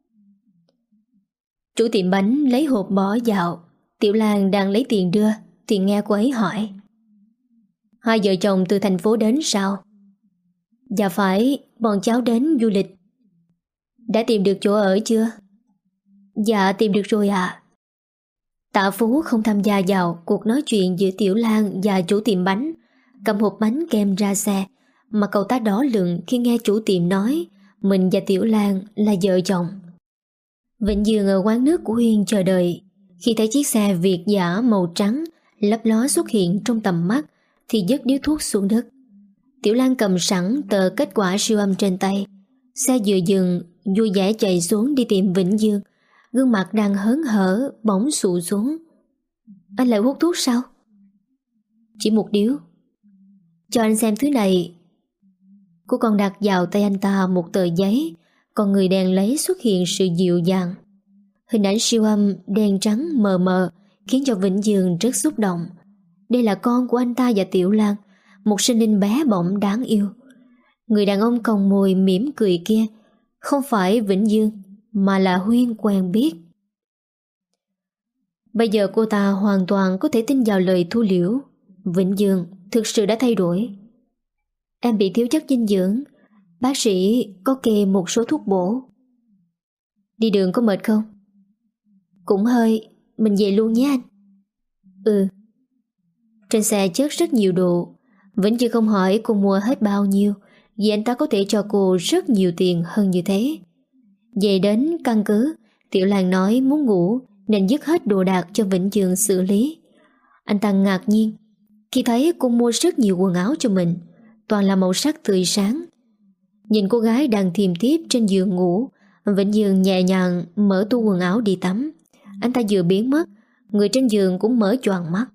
S1: Chủ tiệm bánh lấy hộp bỏ vào. Tiểu Lan đang lấy tiền đưa thì nghe cô ấy hỏi: "Hai vợ chồng từ thành phố đến sao?" "Dạ phải, bọn cháu đến du lịch." "Đã tìm được chỗ ở chưa?" "Dạ tìm được rồi ạ." Tạ Phú không tham gia vào cuộc nói chuyện giữa Tiểu Lan và chủ tiệm bánh. Cầm hộp bánh kem ra xe, mà cậu ta đỏ lựng khi nghe chủ tiệm nói mình và Tiểu Lan là vợ chồng. Vĩnh Dương ở quán nước của Huyên chờ đợi. Khi thấy chiếc xe Việt dã màu trắng lấp ló xuất hiện trong tầm mắt thì dứt điếu thuốc xuống đất. Tiểu Lan cầm sẵn tờ kết quả siêu âm trên tay. Xe vừa dừng, vui vẻ chạy xuống đi tìm Vĩnh Dương. Gương mặt đang hớn hở bỗng sụ xuống. "Anh lại hút thuốc sao?" "Chỉ một điếu." "Cho anh xem thứ này." Cô còn đặt vào tay anh ta một tờ giấy. Còn người đèn lấy xuất hiện sự dịu dàng. Hình ảnh siêu âm đen trắng mờ mờ khiến cho Vĩnh Dương rất xúc động. Đây là con của anh ta và Tiểu Lan, một sinh linh bé bỏng đáng yêu. Người đàn ông còng môi mỉm cười kia không phải Vĩnh Dương, mà là Huyên quen biết. Bây giờ cô ta hoàn toàn có thể tin vào lời thu liễu. Vĩnh Dương thực sự đã thay đổi. "Em bị thiếu chất dinh dưỡng, bác sĩ có kê một số thuốc bổ." "Đi đường có mệt không?" "Cũng hơi, mình về luôn nhé anh." "Ừ." Trên xe chất rất nhiều đồ. Vĩnh Dương không hỏi cô mua hết bao nhiêu, vì anh ta có thể cho cô rất nhiều tiền hơn như thế. Về đến căn cứ, Tiểu Lan nói muốn ngủ nên dứt hết đồ đạc cho Vĩnh Dương xử lý. Anh ta ngạc nhiên khi thấy cô mua rất nhiều quần áo cho mình, toàn là màu sắc tươi sáng. Nhìn cô gái đang thiêm thiếp trên giường ngủ, Vĩnh Dương nhẹ nhàng mở tủ quần áo đi tắm. Anh ta vừa biến mất, người trên giường cũng mở choàng mắt.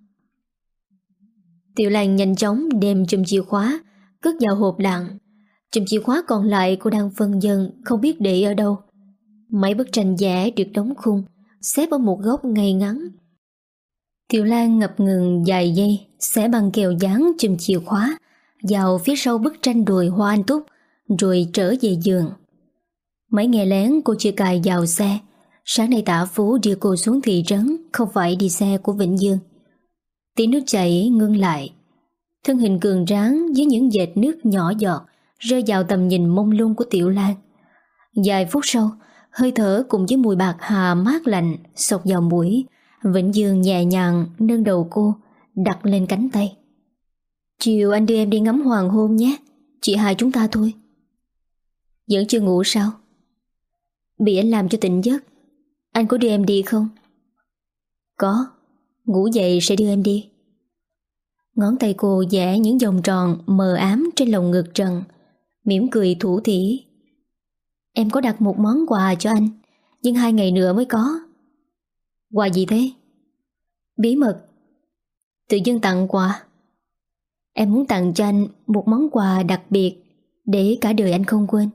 S1: Tiểu Lan nhanh chóng đem chùm chìa khóa cất vào hộp đựng. Chùm chìa khóa còn lại cô đang phân vân không biết để ở đâu. Mấy bức tranh vẽ được đóng khung xếp ở một góc ngay ngắn. Tiểu Lan ngập ngừng vài giây xẻ bằng kẹo dán chùm chìa khóa vào phía sau bức tranh đồi hoa anh túc, rồi trở về giường. Mấy ngày lén cô chưa cài vào xe. Sáng nay Tạ Phú đưa cô xuống thị trấn, không phải đi xe của Vĩnh Dương. Tiếng nước chảy ngưng lại. Thân hình cường tráng với những vệt nước nhỏ giọt rơi vào tầm nhìn mông lung của Tiểu Lan. Vài phút sau, hơi thở cùng với mùi bạc hà mát lạnh xộc vào mũi. Vĩnh Dương nhẹ nhàng nâng đầu cô, đặt lên cánh tay. "Chiều anh đưa em đi ngắm hoàng hôn nhé, chị hai chúng ta thôi." "Vẫn chưa ngủ sao?" "Bị anh làm cho tỉnh giấc. Anh có đưa em đi không?" "Có, ngủ dậy sẽ đưa em đi." Ngón tay cô vẽ những vòng tròn mờ ám trên lồng ngực trần, mỉm cười thủ thỉ. "Em có đặt một món quà cho anh, nhưng hai ngày nữa mới có." "Quà gì thế?" "Bí mật. Tự dưng tặng quà. Em muốn tặng cho anh một món quà đặc biệt để cả đời anh không quên."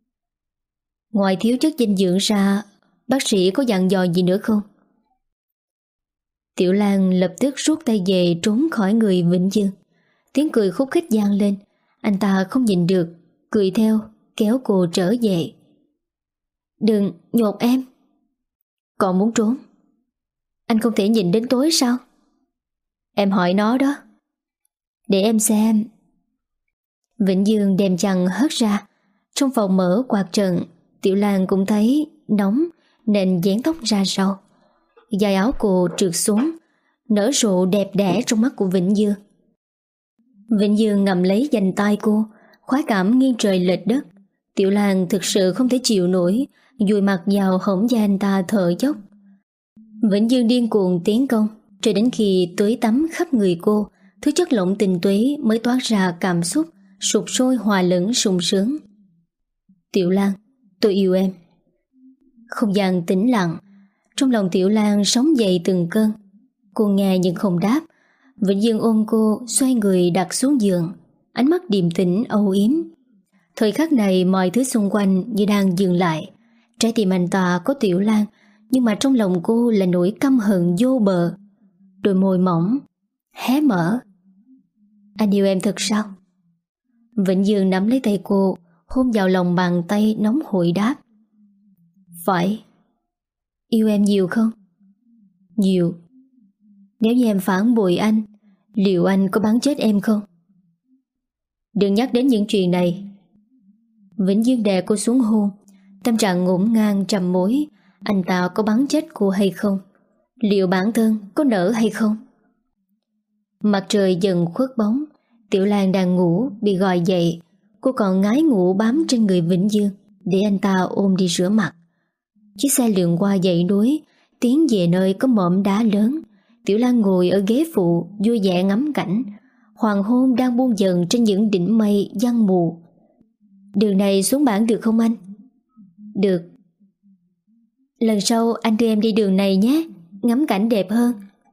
S1: "Ngoài thiếu chất dinh dưỡng ra, bác sĩ có dặn dò gì nữa không?" Tiểu Lan lập tức rút tay về trốn khỏi người Vĩnh Dương. Tiếng cười khúc khích vang lên. Anh ta không nhìn được, cười theo, kéo cô trở về. "Đừng nhột em." "Còn muốn trốn? Anh không thể nhìn đến tối sao?" "Em hỏi nó đó." "Để em xem." Vĩnh Dương đem chăn hất ra. Trong phòng mở quạt trần, Tiểu Lan cũng thấy nóng nên vén tóc ra sau. Dài áo cô trượt xuống, nở rộ đẹp đẽ trong mắt của Vĩnh Dương. Vĩnh Dương ngậm lấy vành tai cô, khoái cảm nghiêng trời lệch đất. Tiểu Lan thực sự không thể chịu nổi, dụi mặt vào hõm da anh ta thở dốc. Vĩnh Dương điên cuồng tiến công, cho đến khi tưới tắm khắp người cô, thứ chất lỏng tinh túy mới toát ra cảm xúc sụp sôi hòa lẫn sung sướng. Tiểu Lan, tôi yêu em. Không gian tĩnh lặng, trong lòng Tiểu Lan sóng dậy từng cơn. Cô nghe nhưng không đáp. Vĩnh Dương ôm cô, xoay người đặt xuống giường, ánh mắt điềm tĩnh âu yếm. Thời khắc này mọi thứ xung quanh như đang dừng lại. Trái tim anh ta có Tiểu Lan, nhưng mà trong lòng cô là nỗi căm hận vô bờ. Đôi môi mỏng hé mở. Anh yêu em thật sao? Vĩnh Dương nắm lấy tay cô, hôn vào lòng bàn tay nóng hổi đáp. Phải. Yêu em nhiều không? Nhiều. Nếu như em phản bội anh, liệu anh có bắn chết em không? Đừng nhắc đến những chuyện này. Vĩnh Dương đè cô xuống hôn, tâm trạng ngổn ngang trầm mối. Anh ta có bắn chết cô hay không? Liệu bản thân có nỡ hay không? Mặt trời dần khuất bóng. Tiểu Lan đang ngủ bị gọi dậy. Cô còn ngái ngủ bám trên người Vĩnh Dương để anh ta ôm đi rửa mặt. Chiếc xe lượn qua dãy núi, tiến về nơi có mỏm đá lớn. Tiểu Lan ngồi ở ghế phụ vui vẻ ngắm cảnh. Hoàng hôn đang buông dần trên những đỉnh mây giăng mù. Đường này xuống bản được không anh? Được. Lần sau anh đưa em đi đường này nhé, ngắm cảnh đẹp hơn.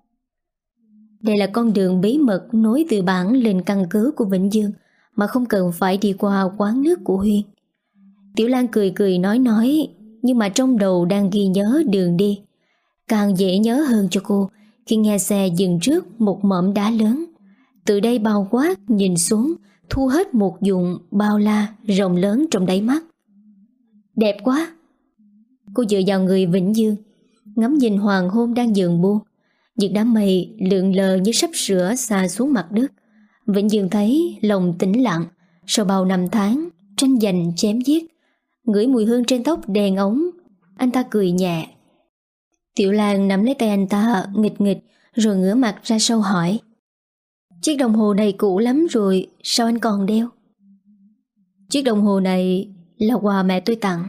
S1: Đây là con đường bí mật nối từ bản lên căn cứ của Vĩnh Dương, mà không cần phải đi qua quán nước của Huyên. Tiểu Lan cười cười nói nói, nhưng mà trong đầu đang ghi nhớ đường đi. Càng dễ nhớ hơn cho cô khi nghe xe dừng trước một mỏm đá lớn. Từ đây bao quát nhìn xuống, thu hết một vùng bao la rộng lớn trong đáy mắt. Đẹp quá. Cô dựa vào người Vĩnh Dương, ngắm nhìn hoàng hôn đang dần buông. Những đám mây lượn lờ như sắp sửa xa xuống mặt đất. Vĩnh Dương thấy lòng tĩnh lặng. Sau bao năm tháng tranh giành chém giết, ngửi mùi hương trên tóc đèn ống, anh ta cười nhẹ. Tiểu Lan nắm lấy tay anh ta nghịch nghịch, rồi ngửa mặt ra sau hỏi: Chiếc đồng hồ này cũ lắm rồi, sao anh còn đeo? Chiếc đồng hồ này là quà mẹ tôi tặng.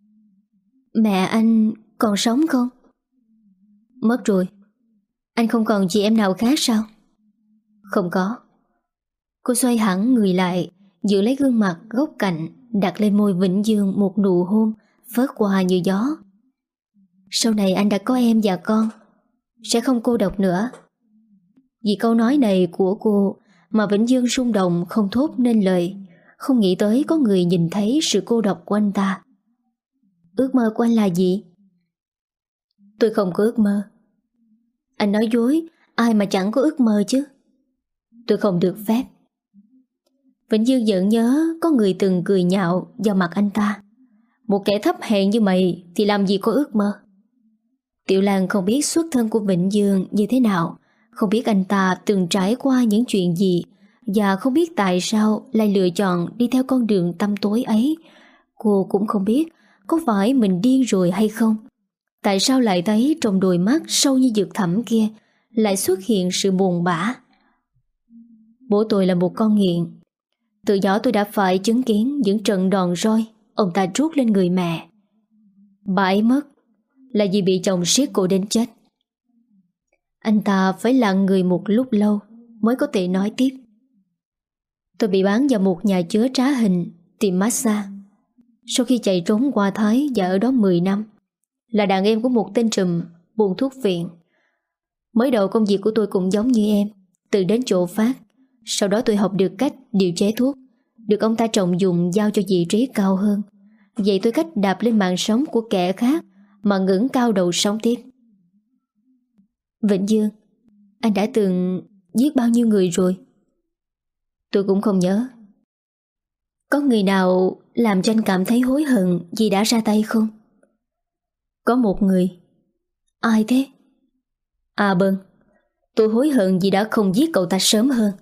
S1: Mẹ anh còn sống không? Mất rồi. Anh không còn chị em nào khác sao? Không có. Cô xoay hẳn người lại, giữ lấy gương mặt góc cạnh, đặt lên môi Vĩnh Dương một nụ hôn phớt qua như gió. Sau này anh đã có em và con, sẽ không cô độc nữa. Vì câu nói này của cô mà Vĩnh Dương rung động không thốt nên lời, không nghĩ tới có người nhìn thấy sự cô độc của anh ta. Ước mơ của anh là gì? Tôi không có ước mơ. Anh nói dối, ai mà chẳng có ước mơ chứ. Tôi không được phép. Vĩnh Dương vẫn nhớ có người từng cười nhạo vào mặt anh ta. Một kẻ thấp hèn như mày thì làm gì có ước mơ. Tiểu Lan không biết xuất thân của Vĩnh Dương như thế nào, không biết anh ta từng trải qua những chuyện gì, và không biết tại sao lại lựa chọn đi theo con đường tăm tối ấy. Cô cũng không biết có phải mình điên rồi hay không. Tại sao lại thấy trong đôi mắt sâu như vực thẳm kia lại xuất hiện sự buồn bã. Bố tôi là một con nghiện. Từ nhỏ tôi đã phải chứng kiến những trận đòn roi ông ta trút lên người mẹ. Bà ấy mất là vì bị chồng siết cổ đến chết. Anh ta phải lặng người một lúc lâu mới có thể nói tiếp. Tôi bị bán vào một nhà chứa trá hình tiệm massage. Sau khi chạy trốn qua Thái và ở đó mười năm, là đàn em của một tên trùm buôn thuốc viện. Mới đầu công việc của tôi cũng giống như em, từ đến chỗ phát. Sau đó tôi học được cách điều chế thuốc, được ông ta trọng dụng giao cho vị trí cao hơn. Vậy tôi cách đạp lên mạng sống của kẻ khác mà ngẩng cao đầu sống tiếp. Vĩnh Dương, anh đã từng giết bao nhiêu người rồi? Tôi cũng không nhớ. Có người nào làm cho anh cảm thấy hối hận vì đã ra tay không? Có một người. Ai thế? À Bân. Tôi hối hận vì đã không giết cậu ta sớm hơn.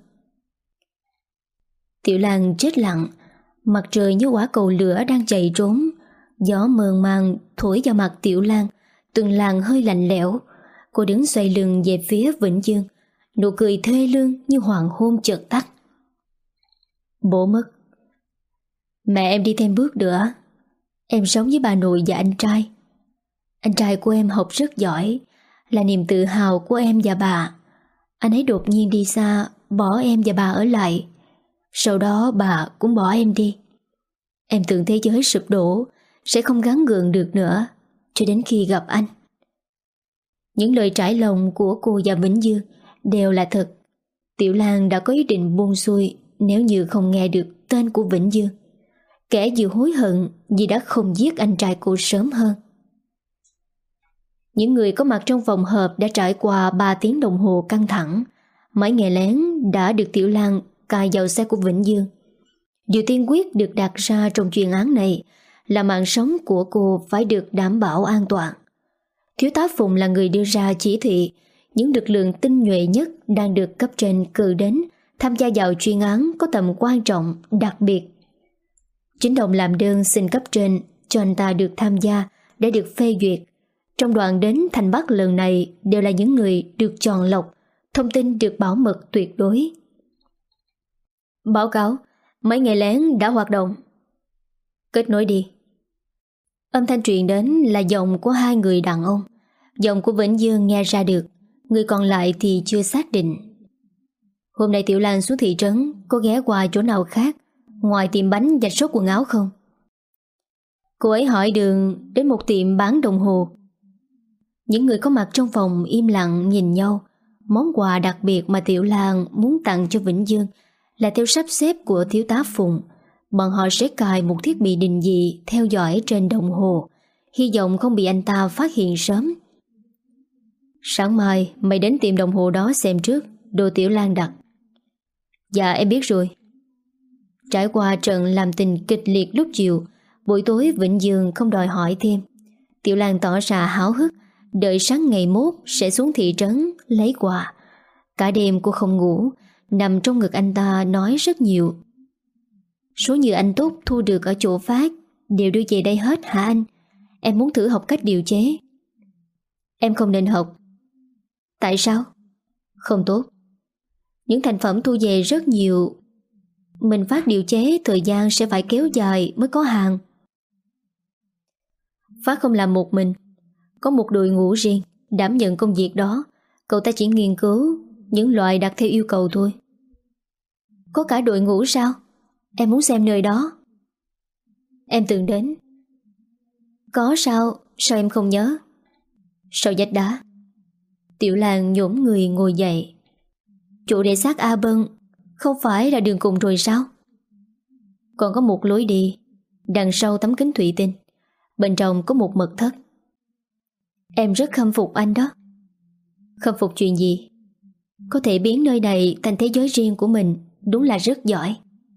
S1: Tiểu Lan chết lặng. Mặt trời như quả cầu lửa đang chạy trốn. Gió mờn màng thổi vào mặt Tiểu Lan, từng làn hơi lạnh lẽo. Cô đứng xoay lưng về phía Vĩnh Dương, nụ cười thê lương như hoàng hôn chợt tắt. Bố mất. Mẹ em đi thêm bước nữa. Em sống với bà nội và anh trai. Anh trai của em học rất giỏi, là niềm tự hào của em và bà. Anh ấy đột nhiên đi xa, bỏ em và bà ở lại. Sau đó bà cũng bỏ em đi. Em tưởng thế giới sụp đổ, sẽ không gắng gượng được nữa, cho đến khi gặp anh. Những lời trải lòng của cô và Vĩnh Dương đều là thật. Tiểu Lan đã có ý định buông xuôi nếu như không nghe được tên của Vĩnh Dương. Kẻ vừa hối hận vì đã không giết anh trai cô sớm hơn. Những người có mặt trong phòng họp đã trải qua ba tiếng đồng hồ căng thẳng. Mấy nghe lén đã được Tiểu Lan cài vào xe của Vĩnh Dương. Điều tiên quyết được đặt ra trong chuyên án này là mạng sống của cô phải được đảm bảo an toàn. Thiếu tá Phùng là người đưa ra chỉ thị những lực lượng tinh nhuệ nhất đang được cấp trên cử đến tham gia vào chuyên án có tầm quan trọng đặc biệt. Chính Đồng làm đơn xin cấp trên cho anh ta được tham gia để được phê duyệt. Trong đoàn đến thành Bắc lần này đều là những người được chọn lọc, thông tin được bảo mật tuyệt đối. Báo cáo, mấy ngày lén đã hoạt động. Kết nối đi. Âm thanh truyền đến là giọng của hai người đàn ông. Giọng của Vĩnh Dương nghe ra được, người còn lại thì chưa xác định. Hôm nay Tiểu Lan xuống thị trấn, có ghé qua chỗ nào khác ngoài tiệm bánh và shop quần áo không? Cô ấy hỏi đường đến một tiệm bán đồng hồ. Những người có mặt trong phòng im lặng nhìn nhau. Món quà đặc biệt mà Tiểu Lan muốn tặng cho Vĩnh Dương là theo sắp xếp của thiếu tá Phùng. Bọn họ sẽ cài một thiết bị định vị theo dõi trên đồng hồ, hy vọng không bị anh ta phát hiện sớm. Sáng mai mày đến tiệm đồng hồ đó xem trước, đồ Tiểu Lan đặt. Dạ em biết rồi. Trải qua trận làm tình kịch liệt lúc chiều, buổi tối Vĩnh Dương không đòi hỏi thêm. Tiểu Lan tỏ ra háo hức, đợi sáng ngày mốt sẽ xuống thị trấn lấy quà. Cả đêm cô không ngủ, nằm trong ngực anh ta nói rất nhiều. Số như anh tốt thu được ở chỗ phát đều đưa về đây hết hả anh? Em muốn thử học cách điều chế. Em không nên học. Tại sao? Không tốt. Những thành phẩm thu về rất nhiều. Mình phát điều chế thời gian sẽ phải kéo dài mới có hàng. Phát không làm một mình, có một đội ngũ riêng đảm nhận công việc đó. Cậu ta chỉ nghiên cứu những loại đặt theo yêu cầu thôi. Có cả đội ngũ sao? Em muốn xem nơi đó. Em từng đến. Có sao? Sao em không nhớ? Sau vách đá. Tiểu Lan nhổm người ngồi dậy. Chỗ để xác A Bân không phải là đường cùng rồi sao? Còn có một lối đi đằng sau tấm kính thủy tinh. Bên trong có một mật thất. Em rất khâm phục anh đó. Khâm phục chuyện gì? Có thể biến nơi này thành thế giới riêng của mình, đúng là rất giỏi.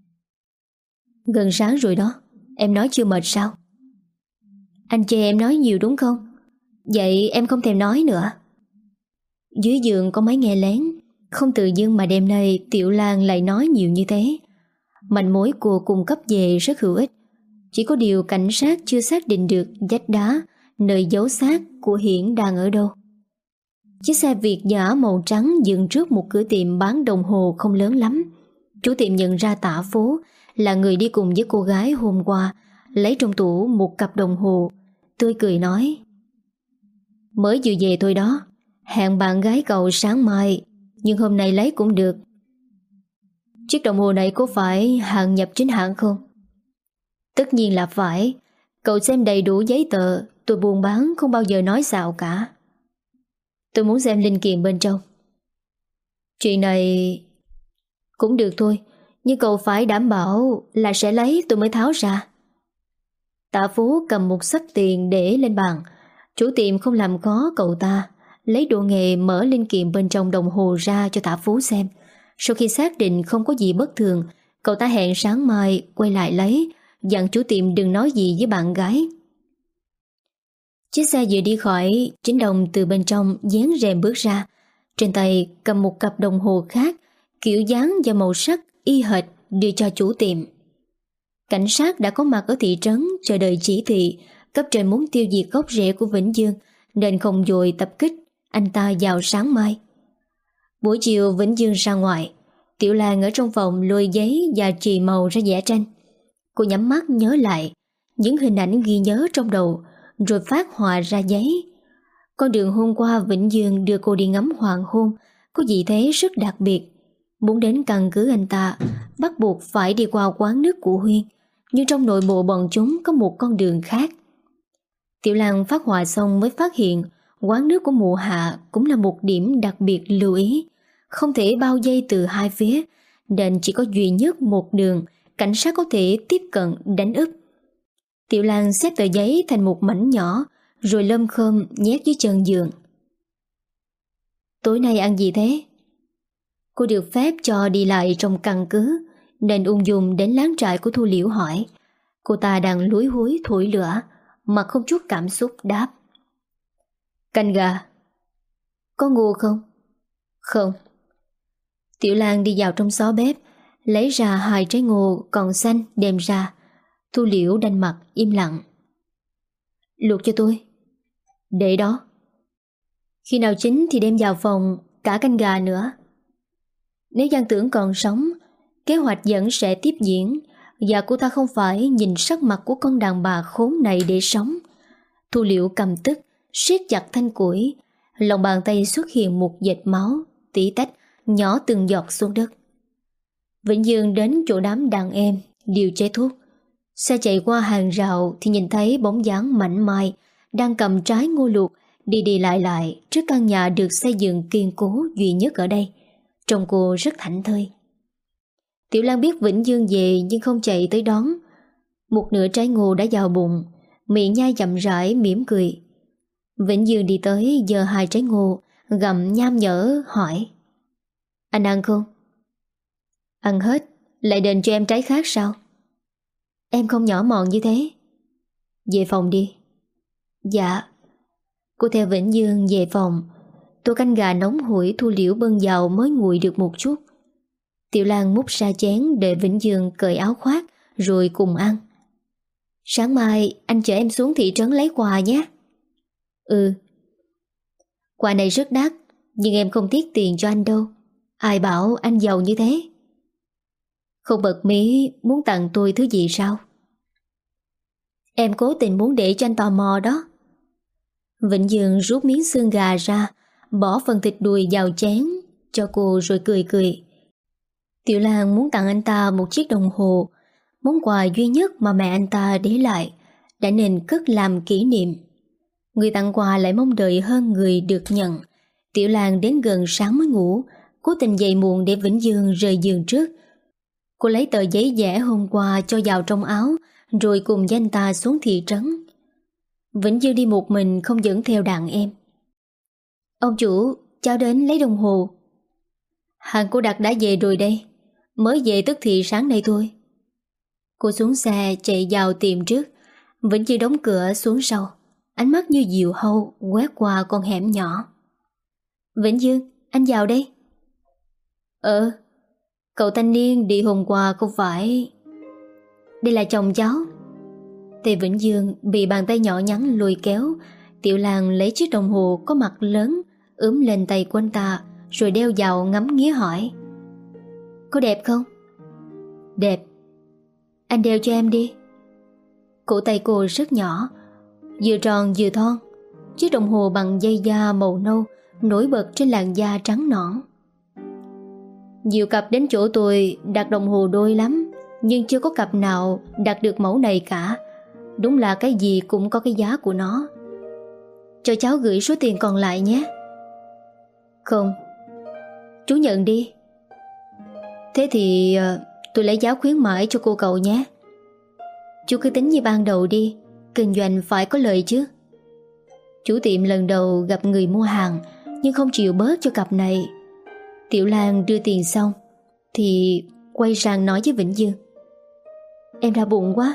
S1: Gần sáng rồi đó, em nói chưa mệt sao? Anh chê em nói nhiều đúng không? Vậy em không thèm nói nữa. Dưới giường có máy nghe lén. Không tự dưng mà đêm nay Tiểu Lan lại nói nhiều như thế. Manh mối cô cung cấp về rất hữu ích. Chỉ có điều cảnh sát chưa xác định được vách đá nơi giấu xác của Hiển đang ở đâu. Chiếc xe Việt giả màu trắng dừng trước một cửa tiệm bán đồng hồ không lớn lắm. Chủ tiệm nhận ra Tạ Phố là người đi cùng với cô gái hôm qua, lấy trong tủ một cặp đồng hồ, tươi cười nói: Mới vừa về thôi đó, hẹn bạn gái cậu sáng mai, nhưng hôm nay lấy cũng được. Chiếc đồng hồ này có phải hàng nhập chính hãng không? Tất nhiên là phải. Cậu xem đầy đủ giấy tờ, tôi buôn bán không bao giờ nói xạo cả. Tôi muốn xem linh kiện bên trong. Chuyện này cũng được thôi, nhưng cậu phải đảm bảo là sẽ lấy tôi mới tháo ra. Tạ Phú cầm một xấp tiền để lên bàn. Chủ tiệm không làm khó cậu ta, lấy đồ nghề mở linh kiện bên trong đồng hồ ra cho Tạ Phú xem. Sau khi xác định không có gì bất thường, cậu ta hẹn sáng mai quay lại lấy, dặn chủ tiệm đừng nói gì với bạn gái. Chiếc xe vừa đi khỏi, Chính Đồng từ bên trong dán rèm bước ra. Trên tay cầm một cặp đồng hồ khác, kiểu dáng và màu sắc y hệt, đưa cho chủ tiệm. Cảnh sát đã có mặt ở thị trấn chờ đợi chỉ thị. Cấp trên muốn tiêu diệt gốc rễ của Vĩnh Dương nên không vội tập kích anh ta vào sáng mai. Buổi chiều Vĩnh Dương ra ngoài, Tiểu Lan ở trong phòng lôi giấy và chì màu ra vẽ tranh. Cô nhắm mắt nhớ lại những hình ảnh ghi nhớ trong đầu, rồi phát họa ra giấy. Con đường hôm qua Vĩnh Dương đưa cô đi ngắm hoàng hôn có gì thế rất đặc biệt. Muốn đến căn cứ anh ta, bắt buộc phải đi qua quán nước của Huyên, nhưng trong nội bộ bọn chúng có một con đường khác. Tiểu Lan phát họa xong mới phát hiện quán nước của mụ Hạ cũng là một điểm đặc biệt lưu ý. Không thể bao dây từ hai phía, nên chỉ có duy nhất một đường cảnh sát có thể tiếp cận đánh úp. Tiểu Lan xếp tờ giấy thành một mảnh nhỏ, rồi lơm khơm nhét dưới chân giường. Tối nay ăn gì thế? Cô được phép cho đi lại trong căn cứ, nên ung dung đến láng trại của Thu Liễu hỏi. Cô ta đang lúi húi thổi lửa, mà không chút cảm xúc đáp. Canh gà. Có ngu không? Không. Tiểu Lan đi vào trong xó bếp, lấy ra hai trái ngô còn xanh đem ra. Thu Liễu đanh mặt im lặng. Luộc cho tôi. Để đó. Khi nào chín thì đem vào phòng cả canh gà nữa. Nếu Giang Tưởng còn sống, kế hoạch vẫn sẽ tiếp diễn, và cô ta không phải nhìn sắc mặt của con đàn bà khốn này để sống. Thu Liễu cầm tức, siết chặt thanh củi, lòng bàn tay xuất hiện một vệt máu tí tách nhỏ từng giọt xuống đất. Vĩnh Dương đến chỗ đám đàn em điều chế thuốc. Xe chạy qua hàng rào thì nhìn thấy bóng dáng mảnh mai đang cầm trái ngô luộc đi đi lại lại trước căn nhà được xây dựng kiên cố duy nhất ở đây. Trông cô rất thảnh thơi. Tiểu Lan biết Vĩnh Dương về nhưng không chạy tới đón. Một nửa trái ngô đã vào bụng, miệng nhai chậm rãi mỉm cười. Vĩnh Dương đi tới giơ hai trái ngô, gặm nham nhở hỏi. Anh ăn không? Ăn hết, lại đền cho em trái khác sao? Em không nhỏ mọn như thế. Về phòng đi. Dạ. Cô theo Vĩnh Dương về phòng. Tô canh gà nóng hổi Thu Liễu bưng vào mới nguội được một chút. Tiểu Lan múc ra chén để Vĩnh Dương cởi áo khoác rồi cùng ăn. Sáng mai anh chở em xuống thị trấn lấy quà nhé. Ừ. Quà này rất đắt, nhưng em không tiếc tiền cho anh đâu. Ai bảo anh giàu như thế? Không bật mí muốn tặng tôi thứ gì sao? Em cố tình muốn để cho anh tò mò đó. Vĩnh Dương rút miếng xương gà ra, bỏ phần thịt đùi vào chén cho cô rồi cười cười. Tiểu Lan muốn tặng anh ta một chiếc đồng hồ, món quà duy nhất mà mẹ anh ta để lại, đã nên cất làm kỷ niệm. Người tặng quà lại mong đợi hơn người được nhận. Tiểu Lan đến gần sáng mới ngủ, cố tình dậy muộn để Vĩnh Dương rời giường trước. Cô lấy tờ giấy vẽ hôm qua cho vào trong áo, rồi cùng với anh ta xuống thị trấn. Vĩnh Dương đi một mình không dẫn theo đàn em. Ông chủ, cháu đến lấy đồng hồ. Hàng cô đặt đã về rồi đây, mới về tức thì sáng nay thôi. Cô xuống xe chạy vào tiệm trước. Vĩnh Dương đóng cửa xuống sau, ánh mắt như diều hâu quét qua con hẻm nhỏ. Vĩnh Dương, anh vào đây. Ờ, cậu thanh niên đi hôm qua không phải... Đây là chồng cháu. Tề Vĩnh Dương bị bàn tay nhỏ nhắn lùi kéo. Tiểu Lan lấy chiếc đồng hồ có mặt lớn ướm lên tay của anh ta, rồi đeo vào ngắm nghía hỏi. Có đẹp không? Đẹp. Anh đeo cho em đi. Cổ tay cô rất nhỏ, vừa tròn vừa thon. Chiếc đồng hồ bằng dây da màu nâu nổi bật trên làn da trắng nõn. Nhiều cặp đến chỗ tôi đặt đồng hồ đôi lắm, nhưng chưa có cặp nào đặt được mẫu này cả. Đúng là cái gì cũng có cái giá của nó. Cho cháu gửi số tiền còn lại nhé. Không, chú nhận đi. Thế thì tôi lấy giá khuyến mãi cho cô cậu nhé. Chú cứ tính như ban đầu đi, kinh doanh phải có lợi chứ. Chủ tiệm lần đầu gặp người mua hàng, nhưng không chịu bớt cho cặp này. Tiểu Lan đưa tiền xong thì quay sang nói với Vĩnh Dương. Em đau bụng quá.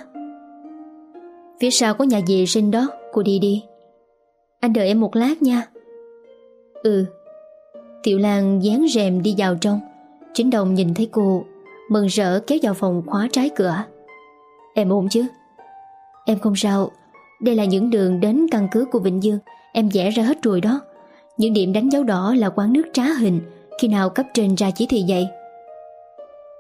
S1: Phía sau có nhà vệ sinh đó, cô đi đi. Anh đợi em một lát nha. Ừ. Tiểu Lan dán rèm đi vào trong. Chính Đồng nhìn thấy cô, mừng rỡ kéo vào phòng khóa trái cửa. Em ổn chứ? Em không sao. Đây là những đường đến căn cứ của Vĩnh Dương, em vẽ ra hết rồi đó. Những điểm đánh dấu đỏ là quán nước trá hình, khi nào cấp trên ra chỉ thị vậy.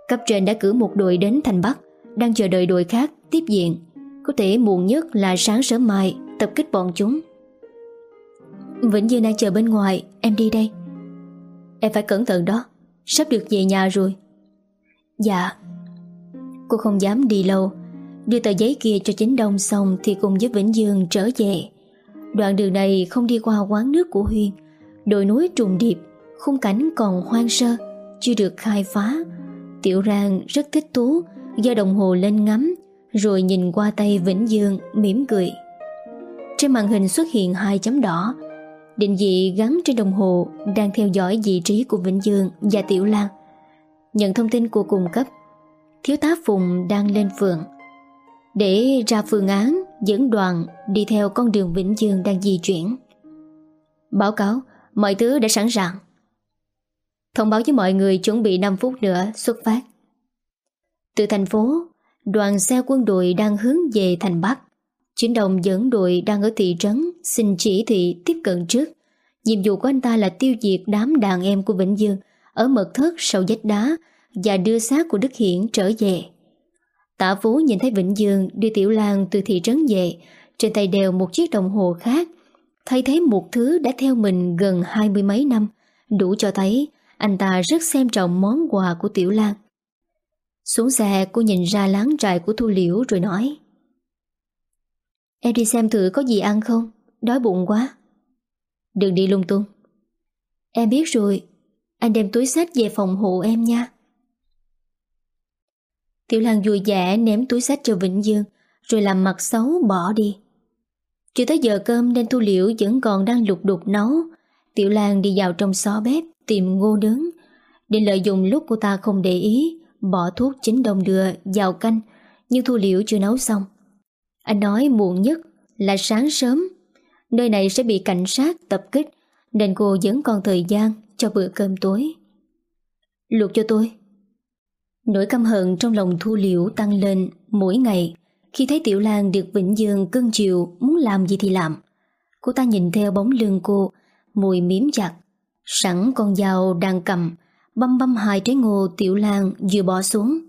S1: Cấp trên đã cử một đội đến thành Bắc, đang chờ đợi đội khác tiếp diện. Có thể muộn nhất là sáng sớm mai tập kích bọn chúng. Vĩnh Dương đang chờ bên ngoài, em đi đây. Em phải cẩn thận đó, sắp được về nhà rồi. Dạ. Cô không dám đi lâu, đưa tờ giấy kia cho Chính Đông xong thì cùng với Vĩnh Dương trở về. Đoạn đường này không đi qua quán nước của Huyên. Đồi núi trùng điệp, khung cảnh còn hoang sơ, chưa được khai phá. Tiểu Rang rất thích thú, giơ đồng hồ lên ngắm, rồi nhìn qua tay Vĩnh Dương mỉm cười. Trên màn hình xuất hiện hai chấm đỏ. Định vị gắn trên đồng hồ đang theo dõi vị trí của Vĩnh Dương và Tiểu Lan. Nhận thông tin của cung cấp, thiếu tá Phùng đang lên phường để ra phương án dẫn đoàn đi theo con đường Vĩnh Dương đang di chuyển. Báo cáo, mọi thứ đã sẵn sàng. Thông báo với mọi người chuẩn bị năm phút nữa xuất phát. Từ thành phố, đoàn xe quân đội đang hướng về thành Bắc. Chính Đồng dẫn đội đang ở thị trấn xin chỉ thị tiếp cận trước. Nhiệm vụ của anh ta là tiêu diệt đám đàn em của Vĩnh Dương ở mật thất sau vách đá và đưa xác của Đức Hiển trở về. Tạ Phú nhìn thấy Vĩnh Dương đưa Tiểu Lan từ thị trấn về, trên tay đeo một chiếc đồng hồ khác, thay thế một thứ đã theo mình gần hai mươi mấy năm, đủ cho thấy anh ta rất xem trọng món quà của Tiểu Lan. Xuống xe, cô nhìn ra láng trại của Thu Liễu rồi nói: Em đi xem thử có gì ăn không, đói bụng quá. Đừng đi lung tung. Em biết rồi, anh đem túi xách về phòng hộ em nha. Tiểu Lan vui vẻ ném túi xách cho Vĩnh Dương, rồi làm mặt xấu bỏ đi. Chưa tới giờ cơm nên Thu Liễu vẫn còn đang lục đục nấu. Tiểu Lan đi vào trong xó bếp tìm ngô nướng, định lợi dụng lúc cô ta không để ý bỏ thuốc Chính Đông đưa vào canh, nhưng Thu Liễu chưa nấu xong. Anh nói muộn nhất là sáng sớm, nơi này sẽ bị cảnh sát tập kích, nên cô vẫn còn thời gian cho bữa cơm tối. Luộc cho tôi. Nỗi căm hận trong lòng Thu Liễu tăng lên mỗi ngày khi thấy Tiểu Lan được Vĩnh Dương cưng chiều, muốn làm gì thì làm. Cô ta nhìn theo bóng lưng cô, môi miếm chặt, sẵn con dao đang cầm, băm băm hai trái ngô Tiểu Lan vừa bỏ xuống.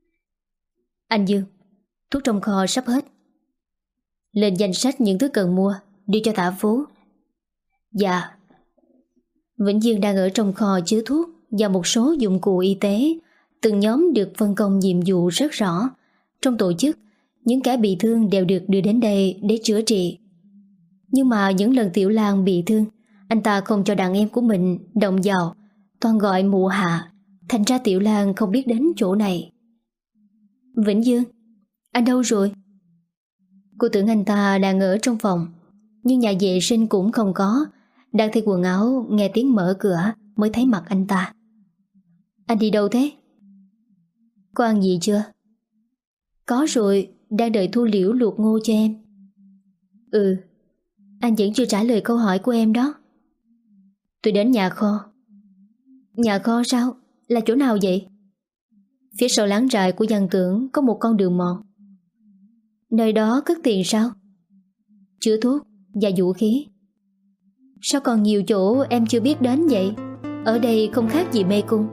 S1: Anh Dương, thuốc trong kho sắp hết. Lên danh sách những thứ cần mua, đi cho Tạ Phú. Dạ. Vĩnh Dương đang ở trong kho chứa thuốc và một số dụng cụ y tế. Từng nhóm được phân công nhiệm vụ rất rõ. Trong tổ chức, những kẻ bị thương đều được đưa đến đây để chữa trị. Nhưng mà những lần Tiểu Lan bị thương, anh ta không cho đàn em của mình động vào, toàn gọi mụ hạ. Thành ra Tiểu Lan không biết đến chỗ này. Vĩnh Dương, anh đâu rồi? Cô tưởng anh ta đang ở trong phòng, nhưng nhà vệ sinh cũng không có. Đang thay quần áo, nghe tiếng mở cửa mới thấy mặt anh ta. Anh đi đâu thế? Có ăn gì chưa? Có rồi, đang đợi Thu Liễu luộc ngô cho em. Ừ, anh vẫn chưa trả lời câu hỏi của em đó. Tôi đến nhà kho. Nhà kho sao? Là chỗ nào vậy? Phía sau láng trại của Văn Tưởng có một con đường mòn. Nơi đó cất tiền sao? Chứa thuốc và vũ khí. Sao còn nhiều chỗ em chưa biết đến vậy? Ở đây không khác gì mê cung.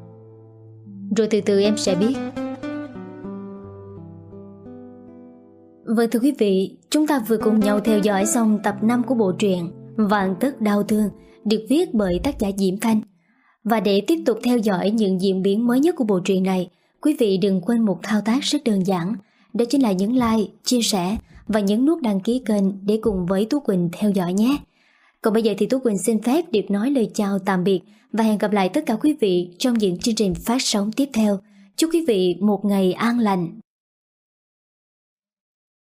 S1: Rồi từ từ em sẽ biết. Vâng thưa quý vị, chúng ta vừa cùng nhau theo dõi xong tập năm của bộ truyện Vạn Tất Đau Thương, được viết bởi tác giả Diễm Thanh. Và để tiếp tục theo dõi những diễn biến mới nhất của bộ truyện này, quý vị đừng quên một thao tác rất đơn giản, đó chính là nhấn like, chia sẻ và nhấn nút đăng ký kênh để cùng với Tú Quỳnh theo dõi nhé. Còn bây giờ thì Tú Quỳnh xin phép được nói lời chào tạm biệt và hẹn gặp lại tất cả quý vị trong những chương trình phát sóng tiếp theo. Chúc quý vị một ngày an lành.